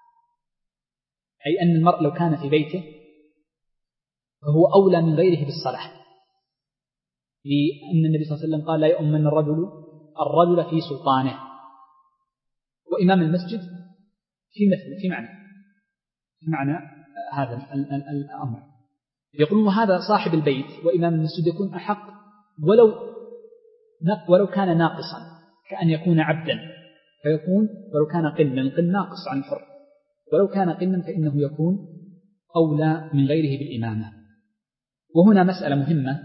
أي أن المرء لو كان في بيته فهو أولى من غيره بالصلاة، لأن النبي صلى الله عليه وسلم قال لا يؤمن الرجل الرجل في سلطانه. وإمام المسجد في مثل في معنى في معنى هذا الأمر. يقولون هذا صاحب البيت وإمام المسجد يكون أحق ولو ولو كان ناقصا، كأن يكون عبدا فيكون ولو كان قنا، القن ناقص عن الحر، ولو كان قنا فإنه يكون أولى من غيره بالإمامة. وهنا مسألة مهمة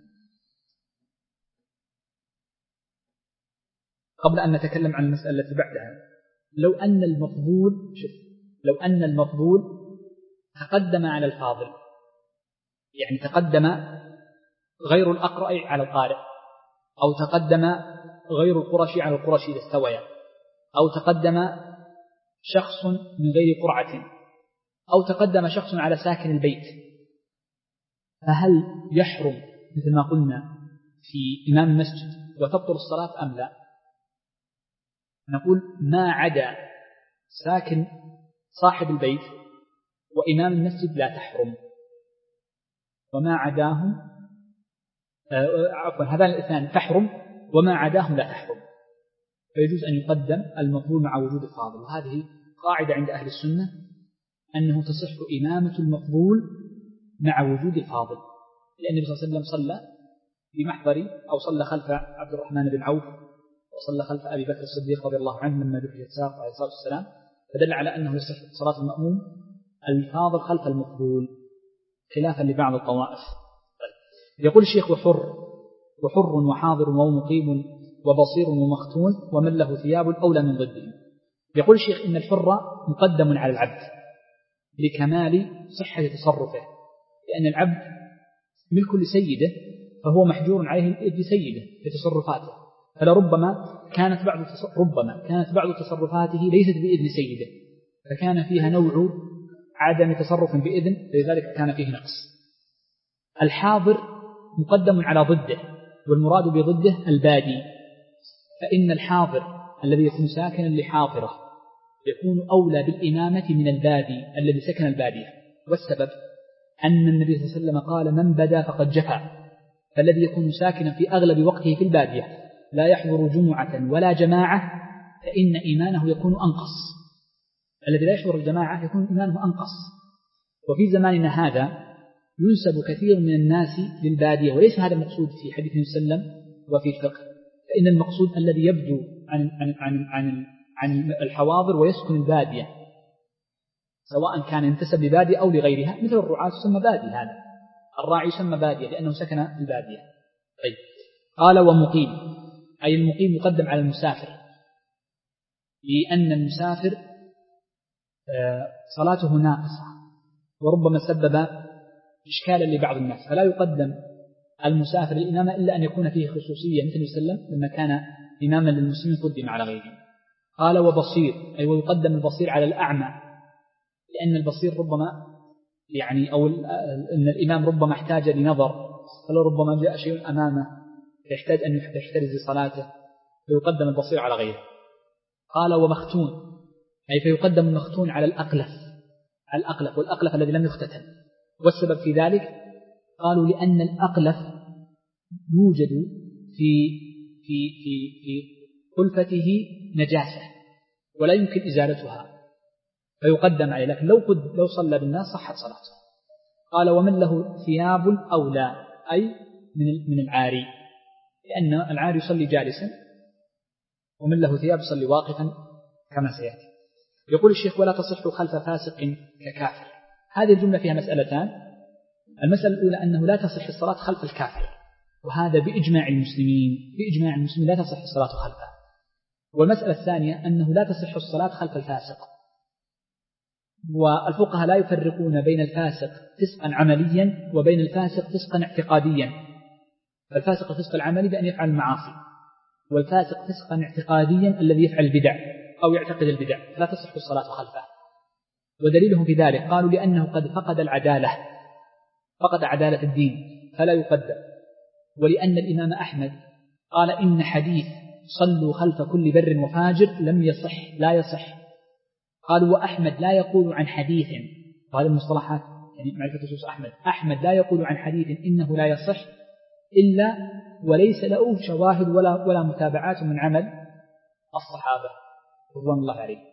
قبل أن نتكلم عن المسألة التي بعدها. لو أن المفضول شوف لو أن المفضول تقدم على الفاضل، يعني تقدم غير الأقرأ على القارئ، أو تقدم غير القرشي على القرشي إذا استويا، أو تقدم شخص من غير قرعة، أو تقدم شخص على ساكن البيت، فهل يحرم مثل ما قلنا في إمام المسجد وتبطل الصلاة أم لا؟ نقول ما عدا ساكن صاحب البيت وإمام المسجد لا تحرم، وما عداهم عفوا هذان الاثنان تحرم وما عداهم لا تحرم، فيجوز أن يقدم المفضول مع وجود الفاضل. وهذه قاعدة عند أهل السنة أنه تصح إمامة المفضول مع وجود الفاضل، لأن النبي صلى الله عليه وسلم صلى بمحضر أو صلى خلف عبد الرحمن بن عوف وصلى خلف أبي بكر الصديق رضي الله عنه لما دفع الساق عليه الصلاة والسلام، فدل على أنه يصح صلاة المأموم الفاضل خلف المفضول خلافا لبعض الطوائف. يقول الشيخ وحر وحر وحاضر ومقيم وبصير ومختون ومن له ثياب أولى من ضده. يقول الشيخ إن الحر مقدم على العبد لكمال صحة تصرفه، لأن العبد ملك لسيده فهو محجور عليه لإذن سيده في تصرفاته، فلربما كانت بعض ربما كانت بعض تصرفاته ليست بإذن سيده فكان فيها نوع عدم تصرف بإذن، لذلك كان فيه نقص. الحاضر مقدم على ضده والمراد بضده البادي، فإن الحاضر الذي يكون ساكنا لحاضرة يكون أولى بالإمامة من البادي الذي سكن البادية. والسبب أن النبي صلى الله عليه وسلم قال من بدا فقد جفا، فالذي يكون ساكنا في أغلب وقته في البادية لا يحضر جمعة ولا جماعة فإن إيمانه يكون أنقص. الذي لا يحضر الجماعة يكون إيمانه أنقص. وفي زماننا هذا ينسب كثير من الناس للبادية، وليس هذا المقصود في حديث النبي صلى الله عليه وسلم وفي الفقه، فإن المقصود الذي يبدو عن عن عن عن, عن الحواضر ويسكن البادية، سواء كان ينتسب لبادية أو لغيرها، مثل الرعاة يسمى بادي، هذا الراعي يسمى بادية لأنه سكن البادية. طيب، قال ومقيم، أي المقيم يقدم على المسافر، لأن المسافر صلاته ناقصة وربما سبب إشكالا لبعض الناس، فلا يقدم المسافر الإمامة إلا أن يكون فيه خصوصية، مثل وسلم لما كان إماما للمسلمين قدم على غيره. قال وبصير، أي ويقدم البصير على الأعمى، لأن البصير ربما يعني أو أن الإمام ربما احتاج لنظر، فلو ربما جاء شيء أمامه يحتاج أن يحترز صلاته فيقدم البصير على غيره. قال ومختون، أي فيقدم المختون على الأقلف، على الأقلف والأقلف الذي لم يختتن. والسبب في ذلك قالوا لأن الأقلف يوجد في في في في قلفته نجاسة ولا يمكن إزالتها فيقدم عليه، لكن لو قد لو صلى بالناس صحت صلاته. قال ومن له ثياب أولى، أي من من العاري، لأن العاري يصلي جالسا ومن له ثياب يصلي واقفا كما سيأتي. يقول الشيخ ولا تصح خلف فاسق ككافر. هذه الجملة فيها مسألتان. المسألة الأولى أنه لا تصح الصلاة خلف الكافر، وهذا بإجماع المسلمين، بإجماع المسلمين لا تصح الصلاة خلفه. والمسألة الثانية أنه لا تصح الصلاة خلف الفاسق، والفقهاء لا يفرقون بين الفاسق فسقا عمليا وبين الفاسق فسقا اعتقاديا. فالفاسق الفسق العملي بأن يفعل المعاصي، والفاسق فسقا اعتقاديا الذي يفعل البدع أو يعتقد البدع، لا تصح الصلاة خلفه. ودليلهم في ذلك قالوا لأنه قد فقد العدالة، فقد عدالة الدين فلا يقدم. ولأن الإمام أحمد قال إن حديث صلوا خلف كل بر وفاجر لم يصح، لا يصح. قالوا وأحمد لا يقول عن حديث، وهذه المصطلحات يعني معرفة خصوص أحمد، أحمد لا يقول عن حديث إنه لا يصح إلا وليس له شواهد ولا ولا متابعات من عمل الصحابة رضوان الله عليهم.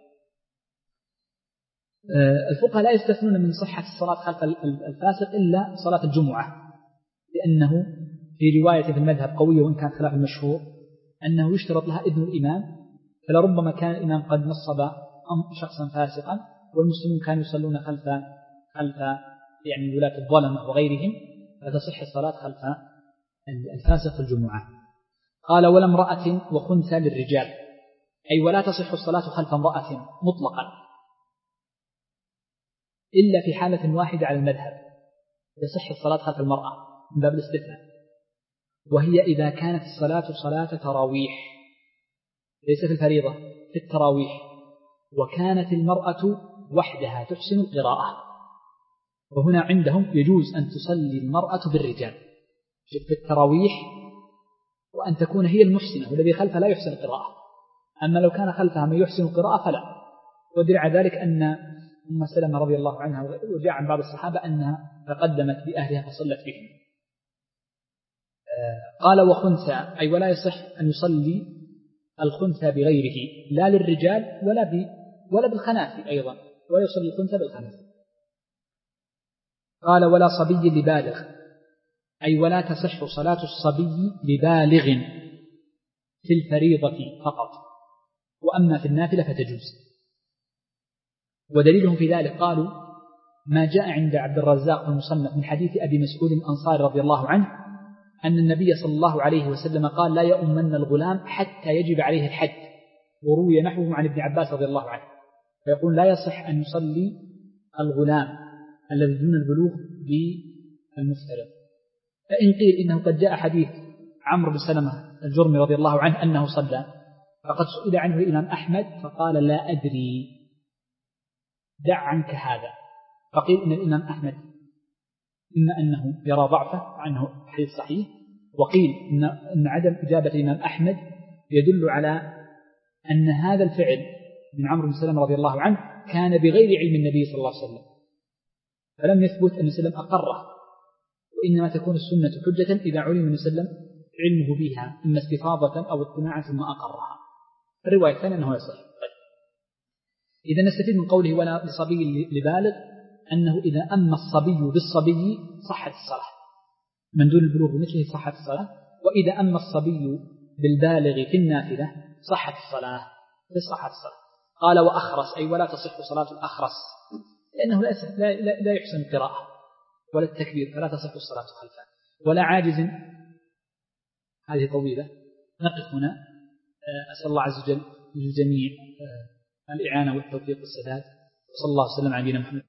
الفقهاء لا يستثنون من صحة الصلاة خلف الفاسق إلا صلاة الجمعة، لأنه في رواية في المذهب قوية وإن كان خلاف المشهور أنه يشترط لها إذن الإمام، فلربما كان الإمام قد نصب شخصا فاسقا والمسلمون كانوا يصلون خلف خلف يعني ولاة الظلمة وغيرهم، فتصح الصلاة خلف الفاسق في الجمعة. قال ولا امرأة وخنثى للرجال، أي ولا تصح الصلاة خلف امرأة مطلقا إلا في حالة واحدة على المذهب، يصح الصلاة خلف المرأة من باب الاستثناء، وهي إذا كانت الصلاة صلاة تراويح، ليس في الفريضة، في التراويح، وكانت المرأة وحدها تحسن القراءة، وهنا عندهم يجوز أن تصلي المرأة بالرجال في التراويح وأن تكون هي المحسنة والذي خلفها لا يحسن القراءة. أما لو كان خلفها من يحسن القراءة فلا. ودل ذلك أن أم سلمة رضي الله عنها وجاء عن بعض الصحابة أنها تقدمت بأهلها فصلت بهم. قال وخنثى، أي ولا يصح أن يصلي الخنثى بغيره، لا للرجال ولا ب ولا بالخناثي أيضا، ولا يصلي الخنثى بالخناثي. قال ولا صبي لبالغ، أي ولا تصح صلاة الصبي لبالغ في الفريضة فقط، وأما في النافلة فتجوز. ودليلهم في ذلك قالوا ما جاء عند عبد الرزاق في المصنف من حديث أبي مسعود الأنصاري رضي الله عنه أن النبي صلى الله عليه وسلم قال لا يؤمن الغلام حتى يجب عليه الحد، وروي نحوه عن ابن عباس رضي الله عنه، فيقول لا يصح أن يصلي الغلام الذي دون البلوغ بالمفترض. فإن قيل إنه قد جاء حديث عمرو بن سلمة الجرمي رضي الله عنه أنه صلى، فقد سئل عنه الإمام أحمد فقال لا أدري، دع عنك هذا. فقيل إن الإمام أحمد إما أنه يرى ضعفه عنه حديث صحيح، وقيل إن, إن عدم إجابة الإمام أحمد يدل على أن هذا الفعل من عمرو بن سلمة رضي الله عنه كان بغير علم النبي صلى الله عليه وسلم، فلم يثبت أن سلم أقره، وإنما تكون السنة حجة إذا علم النبي صلى الله عليه وسلم علمه بها إما استفاضة أو اطلاعا ثم أقرها. الرواية الثانية أنه يصح. طيب. إذا نستفيد من قوله ولا لصبي لبالغ أنه إذا أما الصبي بالصبي صحت الصلاة، من دون البلوغ بمثله صحت الصلاة، وإذا أما الصبي بالبالغ في النافلة صحت الصلاة صحت الصلاة. قال وأخرس أي ولا تصح صلاة الأخرس لأنه لا, لا, لا يحسن القراءة ولا التكبير فلا تصح الصلاة خلفه. ولا عاجز، هذه طويلة نقف هنا. أسأل الله عز وجل للجميع الإعانة والتوفيق والسداد، وصلى الله وسلم على نبينا محمد.